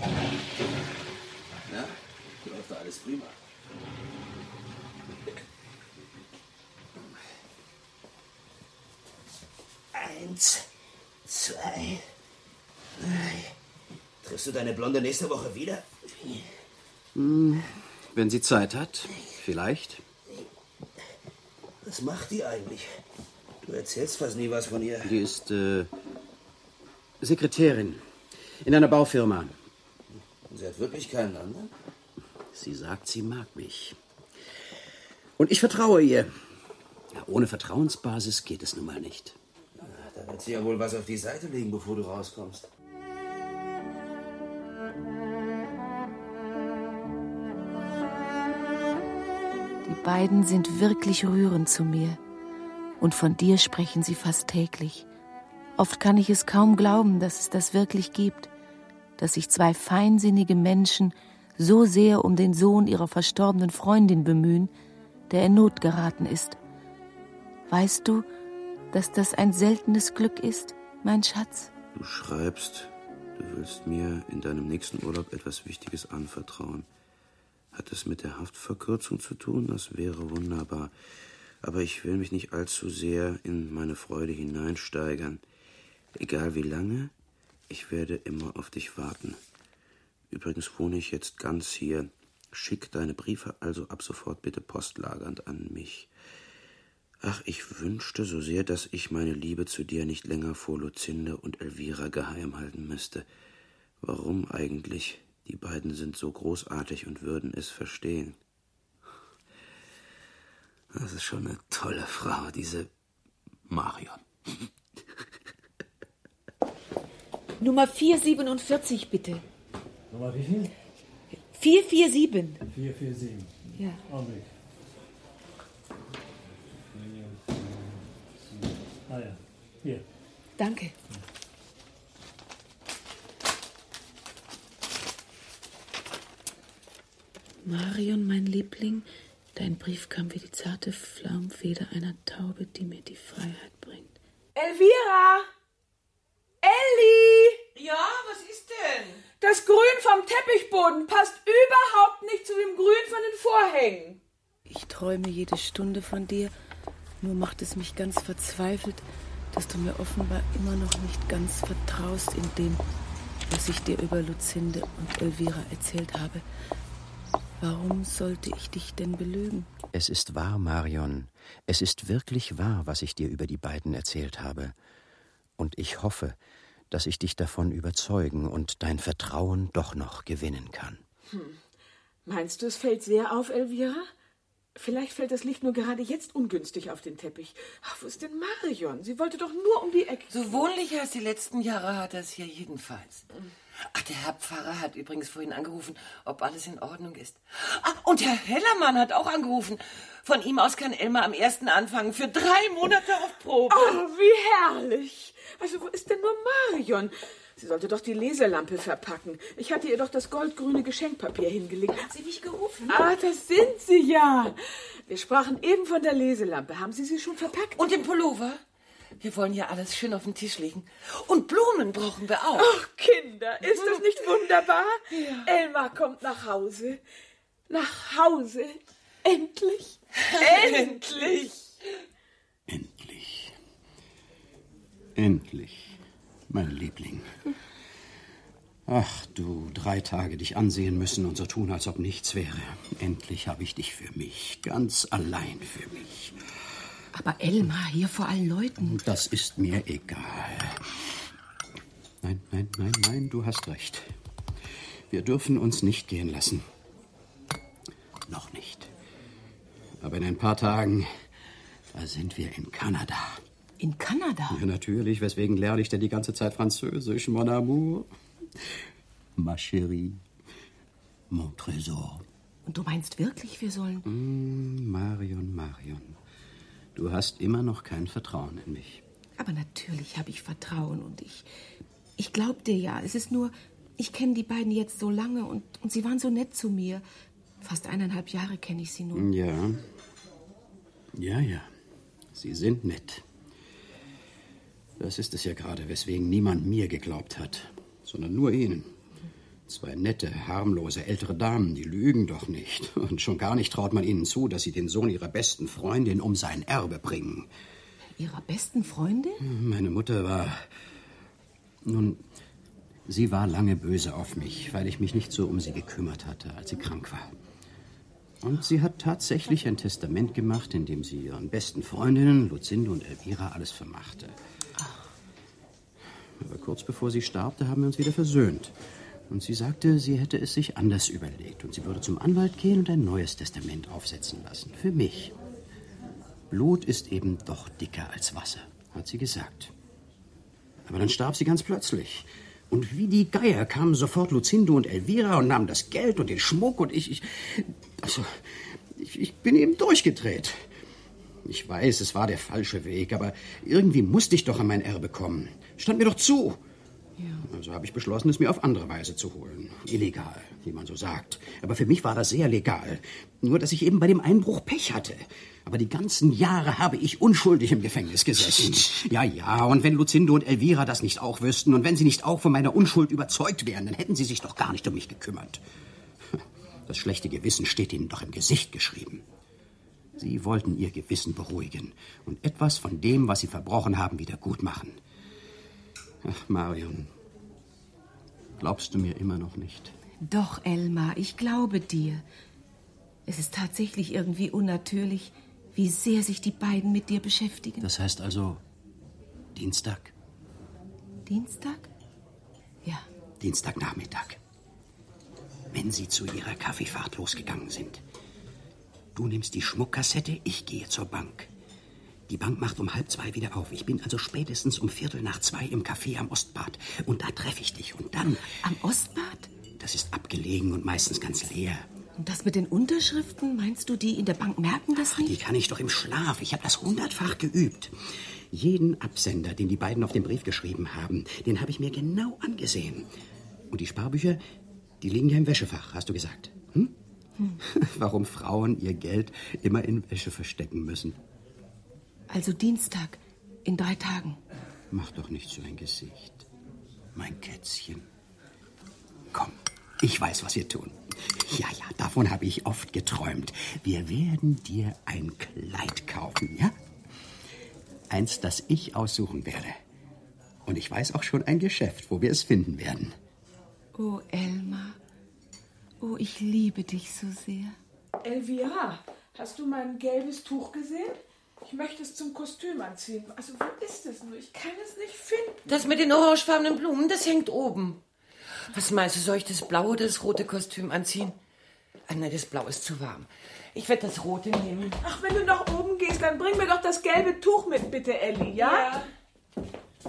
Ja, läuft da alles prima. Eins, zwei, drei. Triffst du deine Blonde nächste Woche wieder? Hm, wenn sie Zeit hat, vielleicht. Was macht die eigentlich? Du erzählst fast nie was von ihr. Die ist äh, Sekretärin in einer Baufirma. Sie hat wirklich keinen anderen? Sie sagt, sie mag mich. Und ich vertraue ihr. Ja, ohne Vertrauensbasis geht es nun mal nicht. Ja, da wird sie ja wohl was auf die Seite legen, bevor du rauskommst. Die beiden sind wirklich rührend zu mir. Und von dir sprechen sie fast täglich. Oft kann ich es kaum glauben, dass es das wirklich gibt. Dass sich zwei feinsinnige Menschen so sehr um den Sohn ihrer verstorbenen Freundin bemühen, der in Not geraten ist. Weißt du, dass das ein seltenes Glück ist, mein Schatz? Du schreibst, du willst mir in deinem nächsten Urlaub etwas Wichtiges anvertrauen. Hat es mit der Haftverkürzung zu tun? Das wäre wunderbar. Aber ich will mich nicht allzu sehr in meine Freude hineinsteigern. Egal wie lange, ich werde immer auf dich warten. Übrigens wohne ich jetzt ganz hier. Schick deine Briefe also ab sofort bitte postlagernd an mich. Ach, ich wünschte so sehr, dass ich meine Liebe zu dir nicht länger vor Luzinde und Elvira geheim halten müsste. Warum eigentlich? Die beiden sind so großartig und würden es verstehen. Das ist schon eine tolle Frau, diese Marion. Nummer vier siebenundvierzig, bitte. Nummer wie viel? vier vier sieben. vier vier sieben. Ja. Augenblick. Ah ja, hier. Danke. Marion, mein Liebling, dein Brief kam wie die zarte Flaumfeder einer Taube, die mir die Freiheit bringt. Elvira! Elli! Ja, was ist denn? Das Grün vom Teppichboden passt überhaupt nicht zu dem Grün von den Vorhängen. Ich träume jede Stunde von dir, nur macht es mich ganz verzweifelt, dass du mir offenbar immer noch nicht ganz vertraust in dem, was ich dir über Luzinde und Elvira erzählt habe. Warum sollte ich dich denn belügen? Es ist wahr, Marion. Es ist wirklich wahr, was ich dir über die beiden erzählt habe. Und ich hoffe, dass ich dich davon überzeugen und dein Vertrauen doch noch gewinnen kann. Hm. Meinst du, es fällt sehr auf, Elvira? Vielleicht fällt das Licht nur gerade jetzt ungünstig auf den Teppich. Ach, wo ist denn Marion? Sie wollte doch nur um die Ecke. So wohnlich als die letzten Jahre hat er es hier jedenfalls. Ach, der Herr Pfarrer hat übrigens vorhin angerufen, ob alles in Ordnung ist. Ah, und Herr Hellermann hat auch angerufen. Von ihm aus kann Elmar am ersten anfangen, für drei Monate auf Probe. Oh, wie herrlich. Also, wo ist denn nur Marion? Sie sollte doch die Leselampe verpacken. Ich hatte ihr doch das goldgrüne Geschenkpapier hingelegt. Hat sie mich gerufen? Ah, das sind Sie ja. Wir sprachen eben von der Leselampe. Haben Sie sie schon verpackt? Und den Pullover? Wir wollen ja alles schön auf den Tisch legen. Und Blumen brauchen wir auch. Ach, Kinder, ist das nicht wunderbar? Ja. Elmar kommt nach Hause. Nach Hause. Endlich. Endlich. Endlich. Endlich. Mein Liebling. Ach, du, drei Tage dich ansehen müssen und so tun, als ob nichts wäre. Endlich habe ich dich für mich, ganz allein für mich. Aber Elmar, hier vor allen Leuten. Das ist mir egal. Nein, nein, nein, nein, du hast recht. Wir dürfen uns nicht gehen lassen. Noch nicht. Aber in ein paar Tagen, da sind wir in Kanada. In Kanada? Ja, natürlich. Weswegen lerne ich denn die ganze Zeit Französisch, mon amour? Ma chérie, mon trésor. Und du meinst wirklich, wir sollen... Mm, Marion, Marion, du hast immer noch kein Vertrauen in mich. Aber natürlich habe ich Vertrauen und ich... Ich glaub dir ja. Es ist nur... Ich kenne die beiden jetzt so lange und, und sie waren so nett zu mir. Fast eineinhalb Jahre kenne ich sie nun. Ja. Ja, ja. Sie sind nett. Das ist es ja gerade, weswegen niemand mir geglaubt hat, sondern nur Ihnen. Zwei nette, harmlose, ältere Damen, die lügen doch nicht. Und schon gar nicht traut man ihnen zu, dass sie den Sohn ihrer besten Freundin um sein Erbe bringen. Ihrer besten Freundin? Meine Mutter war... Nun, sie war lange böse auf mich, weil ich mich nicht so um sie gekümmert hatte, als sie krank war. Und sie hat tatsächlich ein Testament gemacht, in dem sie ihren besten Freundinnen, Lucinde und Elvira, alles vermachte. Aber kurz bevor sie starb, da haben wir uns wieder versöhnt. Und sie sagte, sie hätte es sich anders überlegt. Und sie würde zum Anwalt gehen und ein neues Testament aufsetzen lassen. Für mich. Blut ist eben doch dicker als Wasser, hat sie gesagt. Aber dann starb sie ganz plötzlich. Und wie die Geier kamen sofort Lucinde und Elvira und nahmen das Geld und den Schmuck. Und ich... ich also, ich, ich bin eben durchgedreht. Ich weiß, es war der falsche Weg, aber irgendwie musste ich doch an mein Erbe kommen. Stand mir doch zu. Ja. Also habe ich beschlossen, es mir auf andere Weise zu holen. Illegal, wie man so sagt. Aber für mich war das sehr legal. Nur, dass ich eben bei dem Einbruch Pech hatte. Aber die ganzen Jahre habe ich unschuldig im Gefängnis gesessen. Ja, ja, und wenn Lucinde und Elvira das nicht auch wüssten und wenn sie nicht auch von meiner Unschuld überzeugt wären, dann hätten sie sich doch gar nicht um mich gekümmert. Das schlechte Gewissen steht ihnen doch im Gesicht geschrieben. Sie wollten ihr Gewissen beruhigen und etwas von dem, was sie verbrochen haben, wieder gut machen. Ach, Marion, glaubst du mir immer noch nicht? Doch, Elmar, ich glaube dir. Es ist tatsächlich irgendwie unnatürlich, wie sehr sich die beiden mit dir beschäftigen. Das heißt also Dienstag? Dienstag? Ja. Dienstagnachmittag. Wenn sie zu ihrer Kaffeefahrt losgegangen sind. Du nimmst die Schmuckkassette, ich gehe zur Bank. Die Bank macht um halb zwei wieder auf. Ich bin also spätestens um Viertel nach zwei im Café am Ostbad. Und da treffe ich dich. Und dann... Am Ostbad? Das ist abgelegen und meistens ganz leer. Und das mit den Unterschriften, meinst du, die in der Bank merken das nicht? Die kann ich doch im Schlaf. Ich habe das hundertfach geübt. Jeden Absender, den die beiden auf den Brief geschrieben haben, den habe ich mir genau angesehen. Und die Sparbücher, die liegen ja im Wäschefach, hast du gesagt. Hm? Hm. Warum Frauen ihr Geld immer in Wäsche verstecken müssen. Also Dienstag, in drei Tagen. Mach doch nicht so ein Gesicht, mein Kätzchen. Komm, ich weiß, was wir tun. Ja, ja, davon habe ich oft geträumt. Wir werden dir ein Kleid kaufen, ja? Eins, das ich aussuchen werde. Und ich weiß auch schon ein Geschäft, wo wir es finden werden. Oh, Elmar. Oh, ich liebe dich so sehr. Elvira, hast du mein gelbes Tuch gesehen? Ich möchte es zum Kostüm anziehen. Also, wo ist es nur? Ich kann es nicht finden. Das mit den orangefarbenen Blumen, das hängt oben. Was meinst du, soll ich das blaue oder das rote Kostüm anziehen? Ah, nein, das blaue ist zu warm. Ich werde das rote nehmen. Ach, wenn du nach oben gehst, dann bring mir doch das gelbe Tuch mit, bitte, Elli, ja? Ja.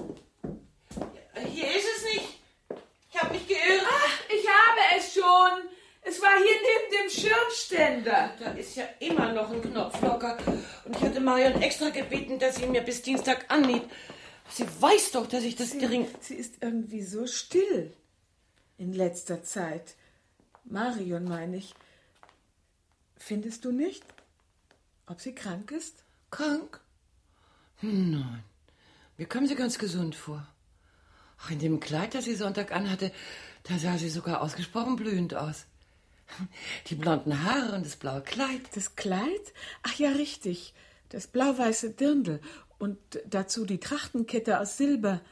Hier ist es nicht. Ich habe mich geirrt. Ach, ich habe es schon. Es war hier neben dem Schirmständer. Da ist ja immer noch ein Knopf locker. Und ich hatte Marion extra gebeten, dass sie ihn mir bis Dienstag annäht. Sie weiß doch, dass ich das sie, gering... Sie ist irgendwie so still in letzter Zeit. Marion, meine ich. Findest du nicht? Ob sie krank ist? Krank? Nein. Mir kam sie ganz gesund vor. Ach, in dem Kleid, das sie Sonntag anhatte, da sah sie sogar ausgesprochen blühend aus. Die blonden Haare und das blaue Kleid. Das Kleid? Ach ja, richtig. Das blau-weiße Dirndl. Und dazu die Trachtenkette aus Silber.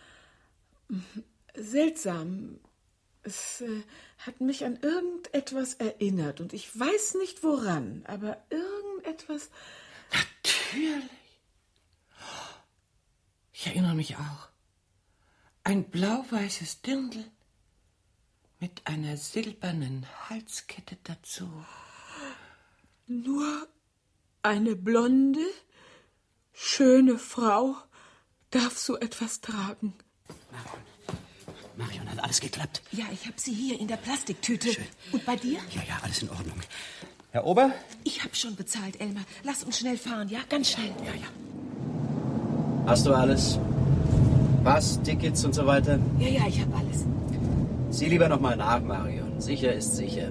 Seltsam. Es äh, hat mich an irgendetwas erinnert. Und ich weiß nicht woran, aber irgendetwas... Natürlich. Ich erinnere mich auch. Ein blau-weißes Dirndl mit einer silbernen Halskette dazu. Nur eine blonde, schöne Frau darf so etwas tragen. Marion, hat alles geklappt? Ja, ich habe sie hier in der Plastiktüte. Schön. Und bei dir? Ja, ja, alles in Ordnung. Herr Ober? Ich habe schon bezahlt, Elmar. Lass uns schnell fahren, ja? Ganz schnell. Ja, ja. Hast du alles? Pass, Tickets und so weiter? Ja, ja, ich habe alles. Sieh lieber noch mal nach, Marion. Sicher ist sicher.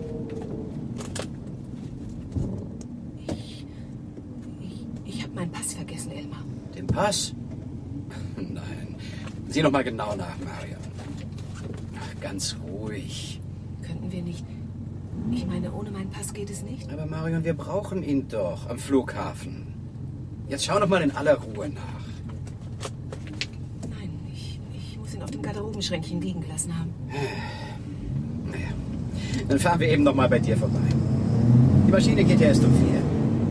Ich... Ich, ich habe meinen Pass vergessen, Elmar. Den Pass? Nein. Sieh noch mal genau nach, Marion. Ach, ganz ruhig. Könnten wir nicht... Ich meine, ohne meinen Pass geht es nicht? Aber Marion, wir brauchen ihn doch am Flughafen. Jetzt schau noch mal in aller Ruhe nach. Nein, ich, ich muss ihn auf dem Garderobenschränkchen liegen gelassen haben. Naja, dann fahren wir eben noch mal bei dir vorbei. Die Maschine geht ja erst um vier.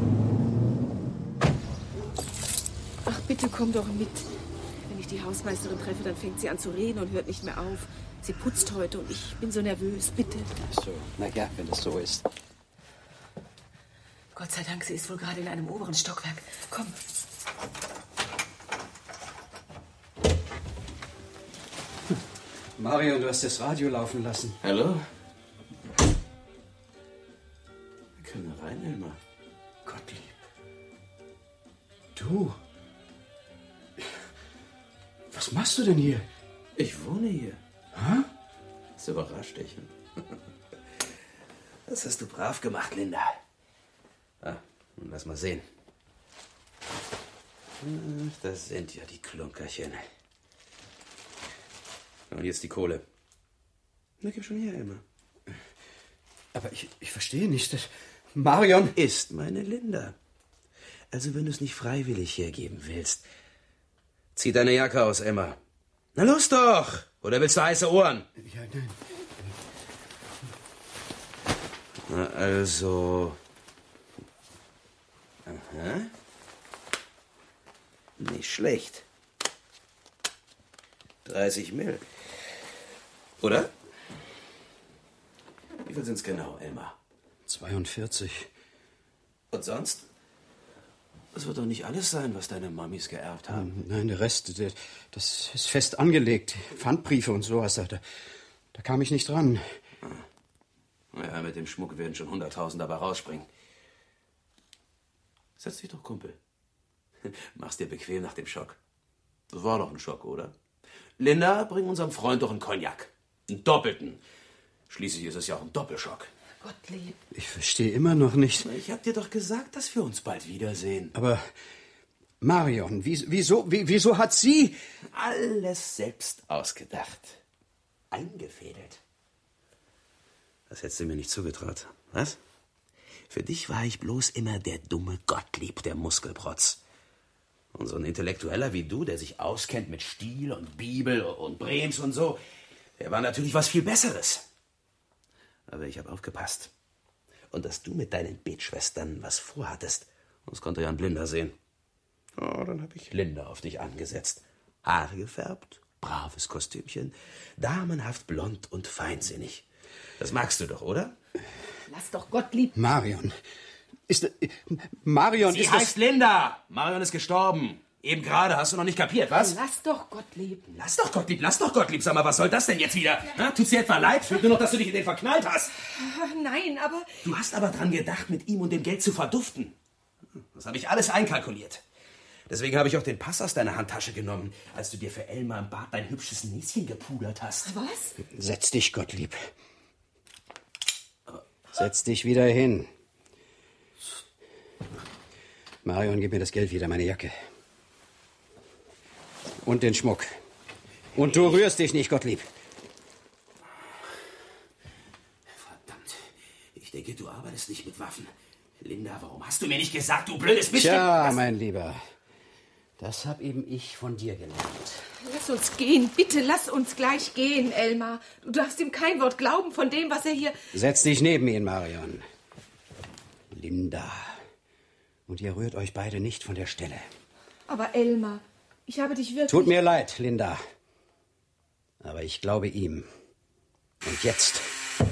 Ach, bitte komm doch mit. Wenn ich die Hausmeisterin treffe, dann fängt sie an zu reden und hört nicht mehr auf. Sie putzt heute und ich bin so nervös. Bitte. Ach so, na ja, wenn das so ist. Gott sei Dank, sie ist wohl gerade in einem oberen Stockwerk. Komm. Marion, du hast das Radio laufen lassen. Hallo? Wir können rein, Elmar. Gottlieb. Du? Was machst du denn hier? Ich wohne hier. Hä? Das überrascht dich. Das hast du brav gemacht, Linda. Ah, nun lass mal sehen. Ach, das sind ja die Klunkerchen. Und jetzt die Kohle. Na, gib schon her, Emma. Aber ich, ich verstehe nicht. Das Marion ist meine Linda. Also, wenn du es nicht freiwillig hergeben willst, zieh deine Jacke aus, Emma. Na los doch! Oder willst du heiße Ohren? Ja, nein. Na, also... Aha. Nicht schlecht. dreißig Mill. Oder? Wie viel sind's genau, Elmar? zweiundvierzig. Und sonst? Das wird doch nicht alles sein, was deine Mamis geerbt haben. Nein, der Rest, der, das ist fest angelegt. Pfandbriefe und sowas, da, da kam ich nicht dran. Ah. Ja, mit dem Schmuck werden schon hunderttausend dabei rausspringen. Setz dich doch, Kumpel. Mach's dir bequem nach dem Schock. Das war doch ein Schock, oder? Linda, bring unserem Freund doch einen Cognac. Einen doppelten. Schließlich ist es ja auch ein Doppelschock. Gottlieb. Ich verstehe immer noch nicht. Ich hab dir doch gesagt, dass wir uns bald wiedersehen. Aber Marion, wieso, wieso hat sie... Alles selbst ausgedacht. Eingefädelt. Das hättest du mir nicht zugetraut. Was? Für dich war ich bloß immer der dumme Gottlieb, der Muskelprotz. Und so ein Intellektueller wie du, der sich auskennt mit Stil und Bibel und Brems und so, der war natürlich was viel Besseres. Aber ich habe aufgepasst. Und dass du mit deinen Betschwestern was vorhattest, das konnte ja ein Blinder sehen. Oh, dann habe ich Linda auf dich angesetzt. Haare gefärbt, braves Kostümchen, damenhaft blond und feinsinnig. Das magst du doch, oder? Lass doch Gottlieb. Marion. Ist... Äh, Marion Sie ist heißt das... Linda. Marion ist gestorben. Eben gerade, hast du noch nicht kapiert, was? Lass doch Gottlieb. Lass doch Gottlieb, lass doch Gottlieb. Sag mal, was soll das denn jetzt wieder? Ha? Tut's dir etwa leid? Fühlt nur noch, dass du dich in den verknallt hast. Nein, aber... Du hast aber dran gedacht, mit ihm und dem Geld zu verduften. Das habe ich alles einkalkuliert. Deswegen habe ich auch den Pass aus deiner Handtasche genommen, als du dir für Elmar im Bad dein hübsches Näschen gepudert hast. Was? Setz dich, Gottlieb. Setz dich wieder hin. Marion, gib mir das Geld wieder, meine Jacke. Und den Schmuck. Und du rührst dich nicht, Gottlieb. Verdammt. Ich denke, du arbeitest nicht mit Waffen. Linda, warum hast du mir nicht gesagt, du blödes Miststück? Tja, mein Lieber. Das hab eben ich von dir gelernt. Lass uns gehen, bitte lass uns gleich gehen, Elmar. Du darfst ihm kein Wort glauben von dem, was er hier... Setz dich neben ihn, Marion. Linda. Und ihr rührt euch beide nicht von der Stelle. Aber Elmar, ich habe dich wirklich... Tut mir leid, Linda. Aber ich glaube ihm. Und jetzt...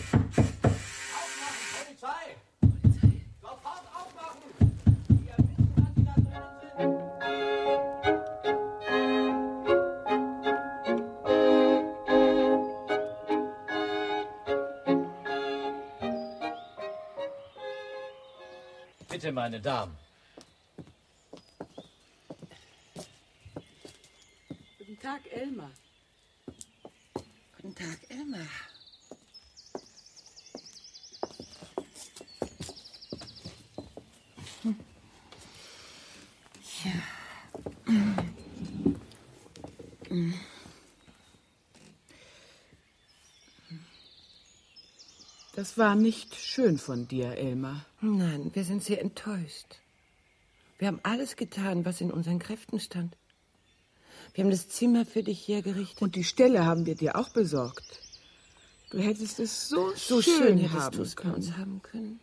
Bitte, meine Damen. Guten Tag, Elmar. Guten Tag, Elmar. Hm. Ja. Hm. Das war nicht schön von dir, Elmar. Nein, wir sind sehr enttäuscht. Wir haben alles getan, was in unseren Kräften stand. Wir haben das Zimmer für dich hergerichtet. Und die Stelle haben wir dir auch besorgt. Du hättest es so, so schön, schön hättest haben du es bei können. uns haben können.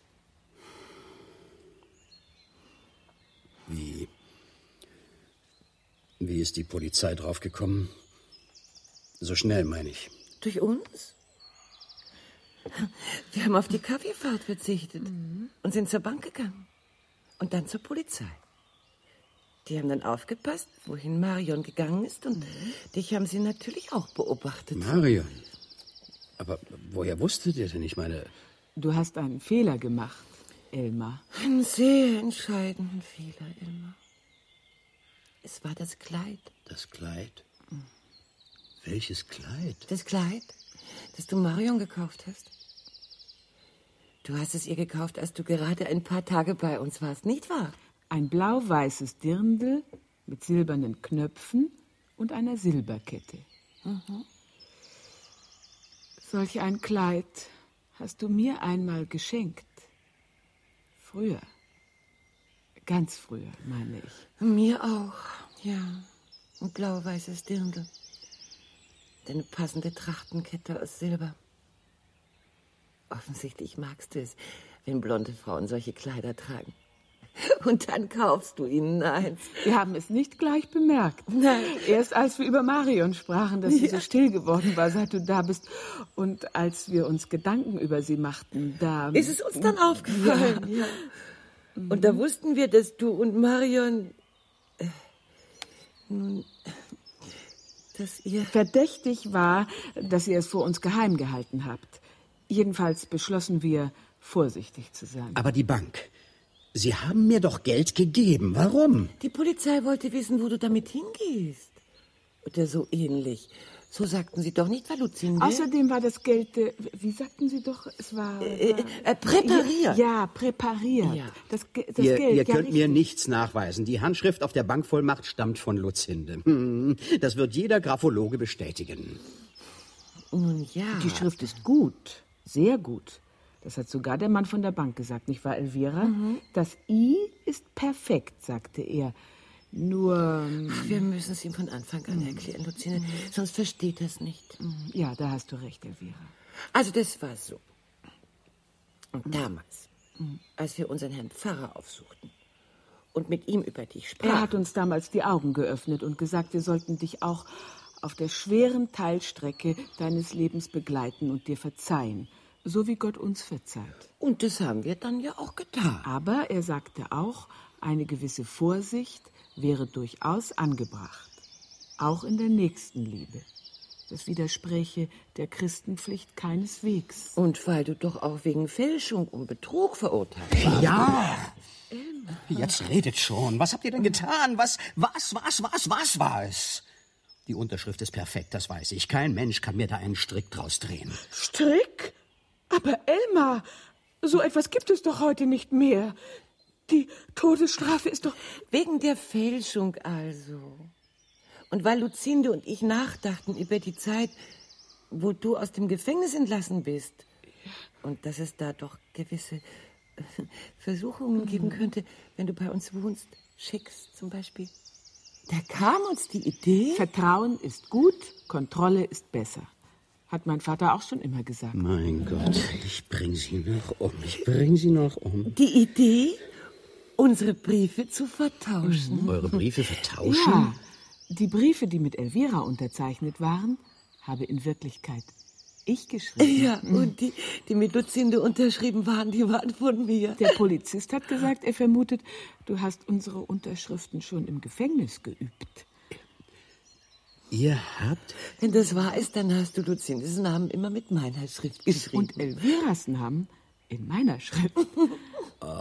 Wie... Wie ist die Polizei draufgekommen? So schnell, meine ich. Durch uns? Wir haben auf die Kaffeefahrt verzichtet mhm. und sind zur Bank gegangen. Und dann zur Polizei. Die haben dann aufgepasst, wohin Marion gegangen ist. Und mhm. dich haben sie natürlich auch beobachtet. Marion? Aber woher wusstet ihr denn? Ich meine... Du hast einen Fehler gemacht, Elmar. Einen sehr entscheidenden Fehler, Elmar. Es war das Kleid. Das Kleid? Mhm. Welches Kleid? Das Kleid, das du Marion gekauft hast. Du hast es ihr gekauft, als du gerade ein paar Tage bei uns warst, nicht wahr? Ein blau-weißes Dirndl mit silbernen Knöpfen und einer Silberkette. Mhm. Solch ein Kleid hast du mir einmal geschenkt. Früher. Ganz früher, meine ich. Mir auch, ja. Ein blau-weißes Dirndl. Eine passende Trachtenkette aus Silber. Offensichtlich magst du es, wenn blonde Frauen solche Kleider tragen. Und dann kaufst du ihnen eins. Wir haben es nicht gleich bemerkt. Nein. Erst als wir über Marion sprachen, dass sie Ja. so still geworden war, seit du da bist. Und als wir uns Gedanken über sie machten, da... Ist es uns dann aufgefallen? Ja. Und da wussten wir, dass du und Marion... Äh, nun... dass ihr... Verdächtig war, dass ihr es vor uns geheim gehalten habt. Jedenfalls beschlossen wir, vorsichtig zu sein. Aber die Bank. Sie haben mir doch Geld gegeben. Warum? Die Polizei wollte wissen, wo du damit hingehst. Oder so ähnlich. So sagten sie doch nicht, Valuzinde? Außerdem war das Geld, äh, wie sagten Sie doch, es war... Äh, äh, präpariert. Ja, ja, präpariert. Ja. Das, Ge- das Ihr, Geld, ihr ja, könnt richtig. mir nichts nachweisen. Die Handschrift auf der Bankvollmacht stammt von Luzinde. Hm, das wird jeder Graphologe bestätigen. Nun ja. Die Schrift ist gut, sehr gut. Das hat sogar der Mann von der Bank gesagt, nicht wahr, Elvira? Mhm. Das I ist perfekt, sagte er. Nur... Ach, wir müssen es ihm von Anfang an erklären, Luzinde, sonst versteht er es nicht. Ja, da hast du recht, Elvira. Also das war so. Damals, als wir unseren Herrn Pfarrer aufsuchten und mit ihm über dich sprachen. Er hat uns damals die Augen geöffnet und gesagt, wir sollten dich auch auf der schweren Teilstrecke deines Lebens begleiten und dir verzeihen, so wie Gott uns verzeiht. Und das haben wir dann ja auch getan. Aber er sagte auch, eine gewisse Vorsicht wäre durchaus angebracht, auch in der Nächstenliebe. Das widerspräche der Christenpflicht keineswegs. Und weil du doch auch wegen Fälschung und Betrug verurteilt warst. Ja! Jetzt redet schon. Was habt ihr denn getan? Was, was, was, was, was war es? Die Unterschrift ist perfekt, das weiß ich. Kein Mensch kann mir da einen Strick draus drehen. Strick? Aber Elmar, so etwas gibt es doch heute nicht mehr. Die Todesstrafe ist doch... Wegen der Fälschung also. Und weil Luzinde und ich nachdachten über die Zeit, wo du aus dem Gefängnis entlassen bist. Und dass es da doch gewisse Versuchungen geben könnte, wenn du bei uns wohnst. Schicks zum Beispiel. Da kam uns die Idee... Vertrauen ist gut, Kontrolle ist besser. Hat mein Vater auch schon immer gesagt. Mein Gott, ich bring sie noch um. Ich bring sie noch um. Die Idee, unsere Briefe zu vertauschen. Mhm. Eure Briefe vertauschen? Ja, die Briefe, die mit Elvira unterzeichnet waren, habe in Wirklichkeit ich geschrieben. Ja, und die, die mit Luzinde unterschrieben waren, die waren von mir. Der Polizist hat gesagt, er vermutet, du hast unsere Unterschriften schon im Gefängnis geübt. Ihr habt? Wenn das wahr ist, dann hast du Luzindes Namen immer mit meiner Schrift geschrieben. Und Elviras Namen in meiner Schrift. Oh.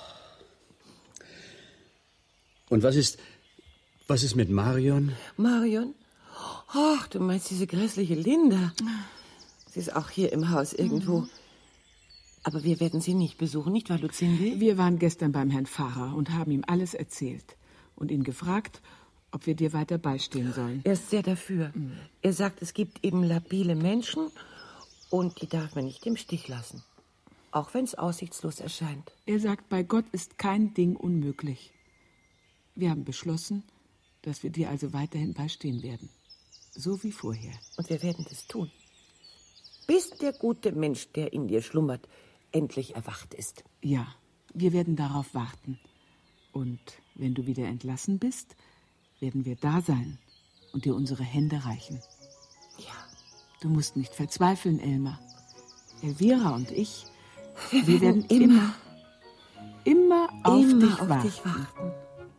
Und was ist, was ist mit Marion? Marion? Ach, du meinst diese grässliche Linda. Sie ist auch hier im Haus irgendwo. Mhm. Aber wir werden sie nicht besuchen, nicht wahr, Luzinde? Wir waren gestern beim Herrn Pfarrer und haben ihm alles erzählt. Und ihn gefragt, ob wir dir weiter beistehen sollen. Er ist sehr dafür. Mhm. Er sagt, es gibt eben labile Menschen und die darf man nicht im Stich lassen. Auch wenn es aussichtslos erscheint. Er sagt, bei Gott ist kein Ding unmöglich. Wir haben beschlossen, dass wir dir also weiterhin beistehen werden. So wie vorher. Und wir werden das tun. Bis der gute Mensch, der in dir schlummert, endlich erwacht ist. Ja, wir werden darauf warten. Und wenn du wieder entlassen bist, werden wir da sein und dir unsere Hände reichen. Ja. Du musst nicht verzweifeln, Elmar. Elvira und ich, wir, wir werden immer, immer, immer auf, immer dich, auf warten. dich warten.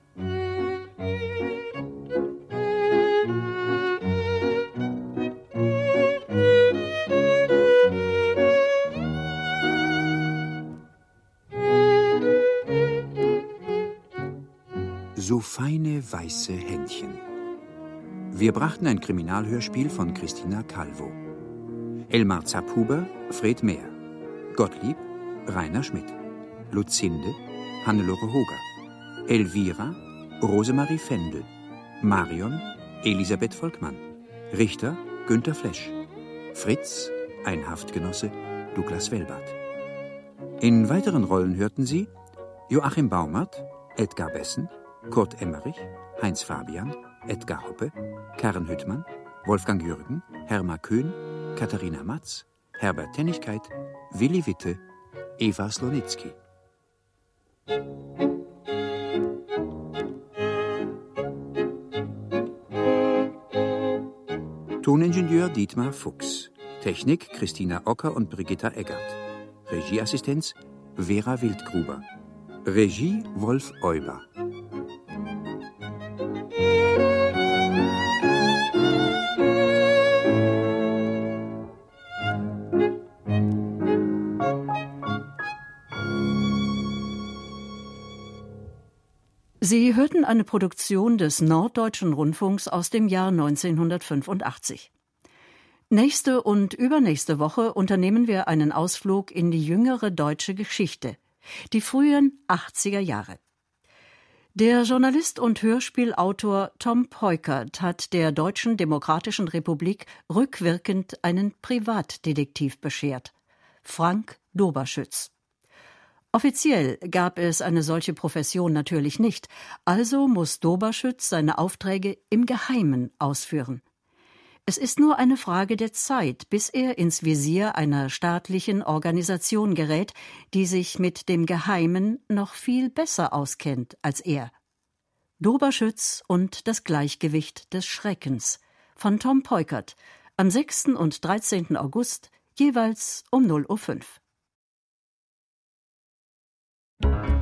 So feine weiße Händchen. Wir brachten ein Kriminalhörspiel von Christina Calvo. Elmar Zapphuber, Fred Mehr. Gottlieb, Rainer Schmidt. Luzinde, Hannelore Hoger. Elvira, Rosemarie Fendel. Marion, Elisabeth Volkmann. Richter, Günter Flesch. Fritz, ein Haftgenosse, Douglas Welbert. In weiteren Rollen hörten Sie Joachim Baumert, Edgar Bessen, Kurt Emmerich, Heinz Fabian, Edgar Hoppe, Karen Hüttmann, Wolfgang Jürgen, Herma Köhn, Katharina Matz, Herbert Tennigkeit, Willi Witte, Eva Slonitzky. Toningenieur Dietmar Fuchs. Technik Christina Ocker und Brigitta Eggert. Regieassistenz Vera Wildgruber. Regie Wolf Euber. Sie hörten eine Produktion des Norddeutschen Rundfunks aus dem Jahr neunzehnhundertfünfundachtzig. Nächste und übernächste Woche unternehmen wir einen Ausflug in die jüngere deutsche Geschichte, die frühen achtziger Jahre. Der Journalist und Hörspielautor Tom Peukert hat der Deutschen Demokratischen Republik rückwirkend einen Privatdetektiv beschert, Frank Doberschütz. Offiziell gab es eine solche Profession natürlich nicht, also muss Doberschütz seine Aufträge im Geheimen ausführen. Es ist nur eine Frage der Zeit, bis er ins Visier einer staatlichen Organisation gerät, die sich mit dem Geheimen noch viel besser auskennt als er. Doberschütz und das Gleichgewicht des Schreckens von Tom Peukert am sechsten und dreizehnten August jeweils um null Uhr fünf.